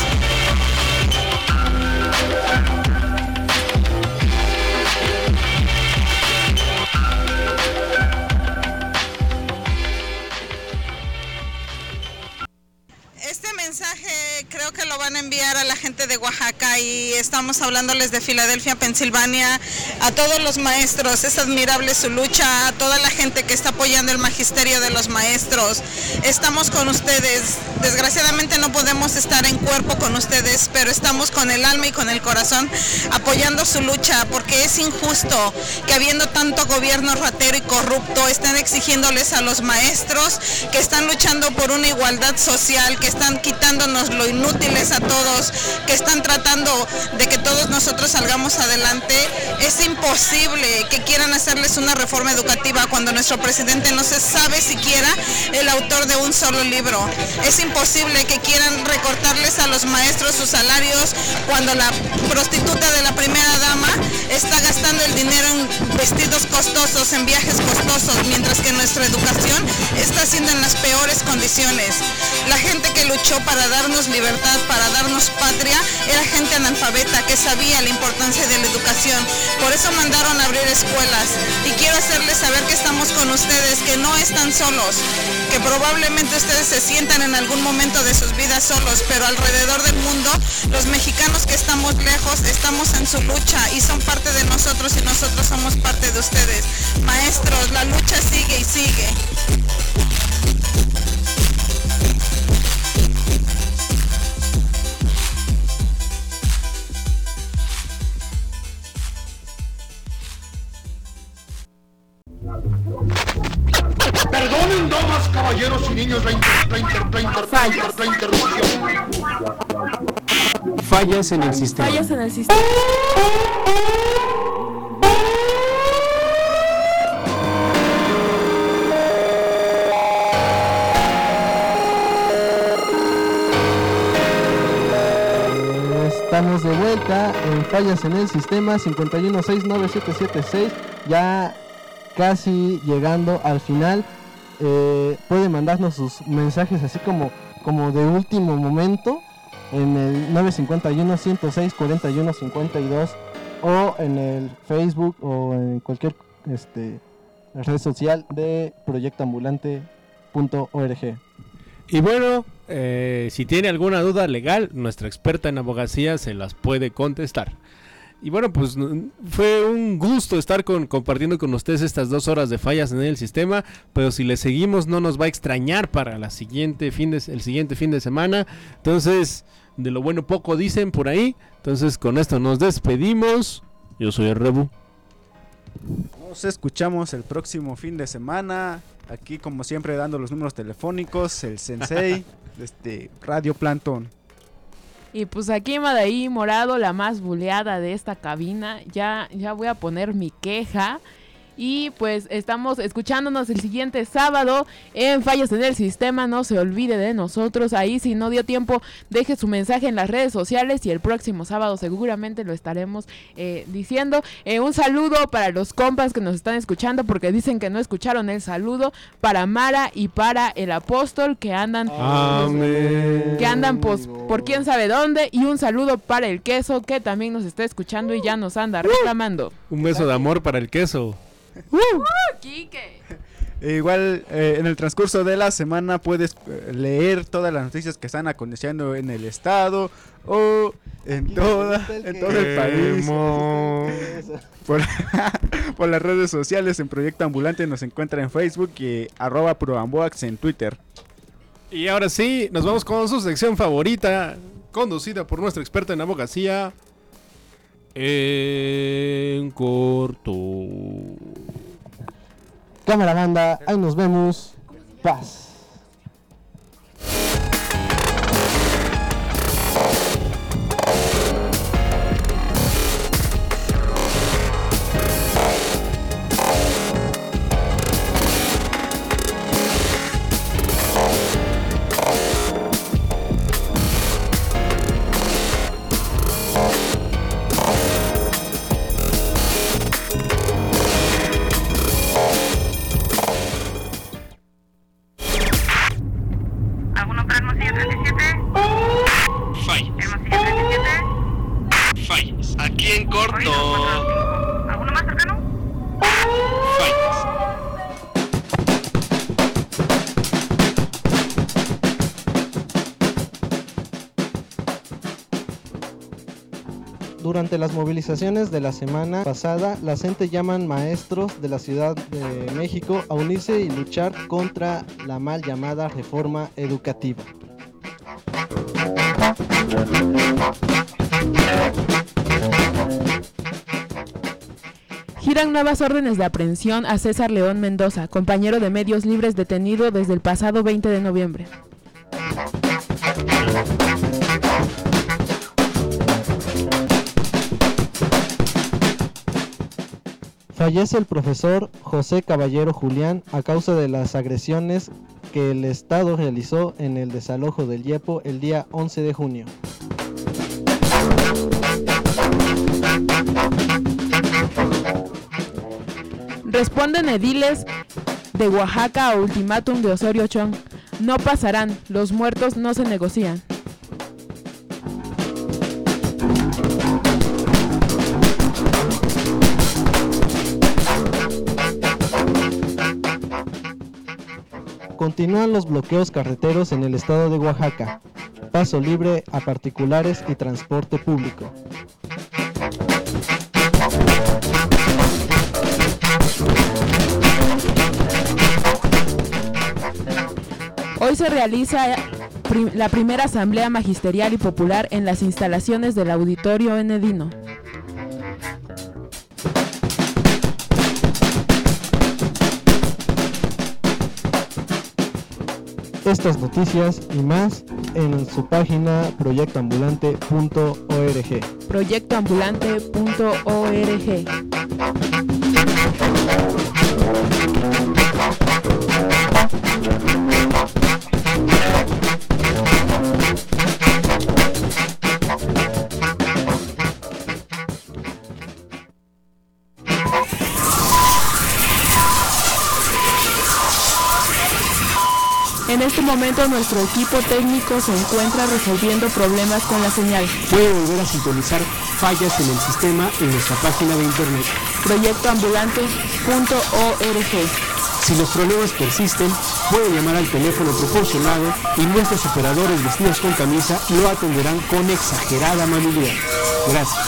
Este mensaje creo que lo van a enviar a la gente de Oaxaca y estamos hablándoles de Filadelfia, Pensilvania, a todos los maestros. Es admirable su lucha, a toda la gente que está apoyando el magisterio de los maestros. Estamos con ustedes. Desgraciadamente no podemos estar en cuerpo con ustedes, pero estamos con el alma y con el corazón apoyando su lucha, porque es injusto que habiendo tanto gobierno ratero y corrupto están exigiéndoles a los maestros que están luchando por una igualdad social, que están quitándonos lo inútiles a todos que están tratando de que todos nosotros salgamos adelante. Es imposible que quieran hacerles una reforma educativa cuando nuestro presidente no se sabe siquiera el autor de un solo libro. Es imposible que quieran recortarles a los maestros sus salarios cuando la prostituta de la primera dama está gastando el dinero en vestidos costosos, en viajes costosos, mientras que nuestra educación está siendo en las peores condiciones. La gente que luchó para darnos libertad, para darnos patria, era gente analfabeta que sabía la importancia de la educación. Por eso mandaron a abrir escuelas. Y quiero hacerles saber que estamos con ustedes, que no están solos, que probablemente ustedes se sientan en algún momento de sus vidas solos, pero alrededor del mundo, los mexicanos que estamos lejos, estamos en su lucha y son parte de nosotros y nosotros somos parte de ustedes. Maestros, la lucha sigue y sigue. Perdonen, damas, caballeros y niños, la interrupción. Fallas en el sistema. Fallas en el sistema. Estamos de vuelta en Fallas en el Sistema 5169776, ya casi llegando al final. Pueden mandarnos sus mensajes así como de último momento en el 951-106-4152 o en el Facebook o en cualquier red social de proyectoambulante.org. Y bueno, si tiene alguna duda legal, nuestra experta en abogacía se las puede contestar. Y bueno, pues fue un gusto estar compartiendo con ustedes estas 2 horas de fallas en el sistema, pero si le seguimos no nos va a extrañar para el siguiente fin de semana. Entonces, de lo bueno poco dicen por ahí. Entonces, con esto nos despedimos. Yo soy el Rebu. Nos escuchamos el próximo fin de semana. Aquí, como siempre, dando los números telefónicos, el Sensei, Radio Plantón. Y pues aquí Madaí Morado, la más buleada de esta cabina. Ya voy a poner mi queja. Y pues estamos escuchándonos el siguiente sábado en Fallas en el Sistema. No se olvide de nosotros. Ahí, si no dio tiempo, deje su mensaje en las redes sociales y el próximo sábado seguramente lo estaremos diciendo. Un saludo para los compas que nos están escuchando, porque dicen que no escucharon el saludo. Para Mara y para el Apóstol, que andan pues por quién sabe dónde. Y un saludo para el Queso, que también nos está escuchando y ya nos anda reclamando. Un beso de amor para el Queso. Quique. Igual en el transcurso de la semana puedes leer todas las noticias que están aconteciendo en el estado o en todo el país. Por las redes sociales. En Proyecto Ambulante nos encuentra en Facebook y @proamboax en Twitter. Y ahora sí, nos vamos con su sección favorita, conducida por nuestra experta en abogacía, en corto. Cámara banda, ahí nos vemos. Paz. Durante las movilizaciones de la semana pasada, la gente llaman maestros de la Ciudad de México a unirse y luchar contra la mal llamada reforma educativa. Giran nuevas órdenes de aprehensión a César León Mendoza, compañero de Medios Libres detenido desde el pasado 20 de noviembre. Fallece el profesor José Caballero Julián a causa de las agresiones que el Estado realizó en el desalojo del Yepo el día 11 de junio. Responden ediles de Oaxaca a ultimátum de Osorio Chong. No pasarán, los muertos no se negocian. Continúan los bloqueos carreteros en el estado de Oaxaca. Paso libre a particulares y transporte público. Hoy se realiza la primera asamblea magisterial y popular en las instalaciones del Auditorio Enedino. Estas noticias y más en su página proyectoambulante.org. Proyectoambulante.org. En este momento nuestro equipo técnico se encuentra resolviendo problemas con la señal. Puede volver a sintonizar fallas en el sistema en nuestra página de internet. Proyectoambulante.org. Si los problemas persisten, puede llamar al teléfono proporcionado y nuestros operadores vestidos con camisa lo atenderán con exagerada amabilidad. Gracias.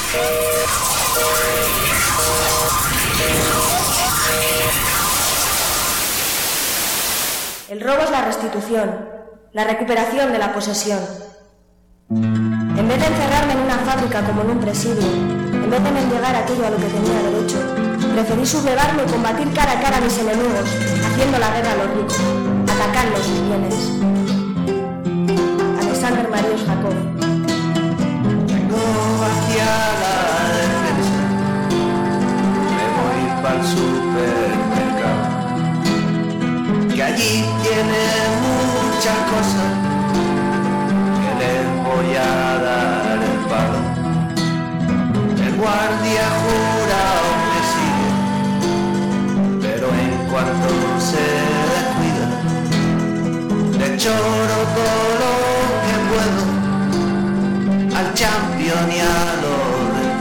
El robo es la restitución, la recuperación de la posesión. En vez de encerrarme en una fábrica como en un presidio, en vez de mendigar aquello a lo que tenía derecho, preferí sublevarme y combatir cara a cara a mis enemigos, haciendo la guerra a los ricos, atacando sus bienes. Alexander Marius Jacob. Vengo hacia la defensa, me voy para el supermercado, que allí tiene muchas cosas, que les voy a dar el palo. El guardia jura que sigue, pero en cuanto se descuida, le choro todo lo que puedo al champion y a lo del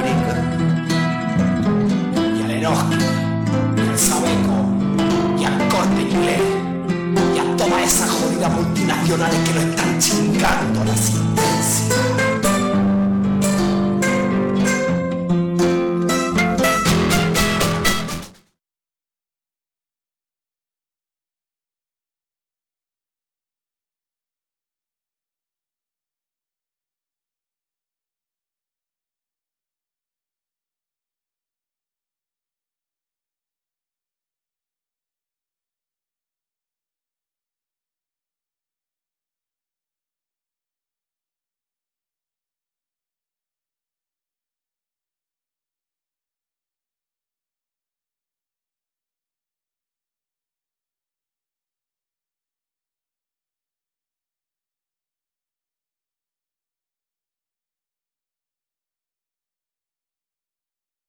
Prica. Y al Eroski, y al Sabeco, y al Corte Inglés, y a toda esa jodida multinacional que lo están chingando la cinta.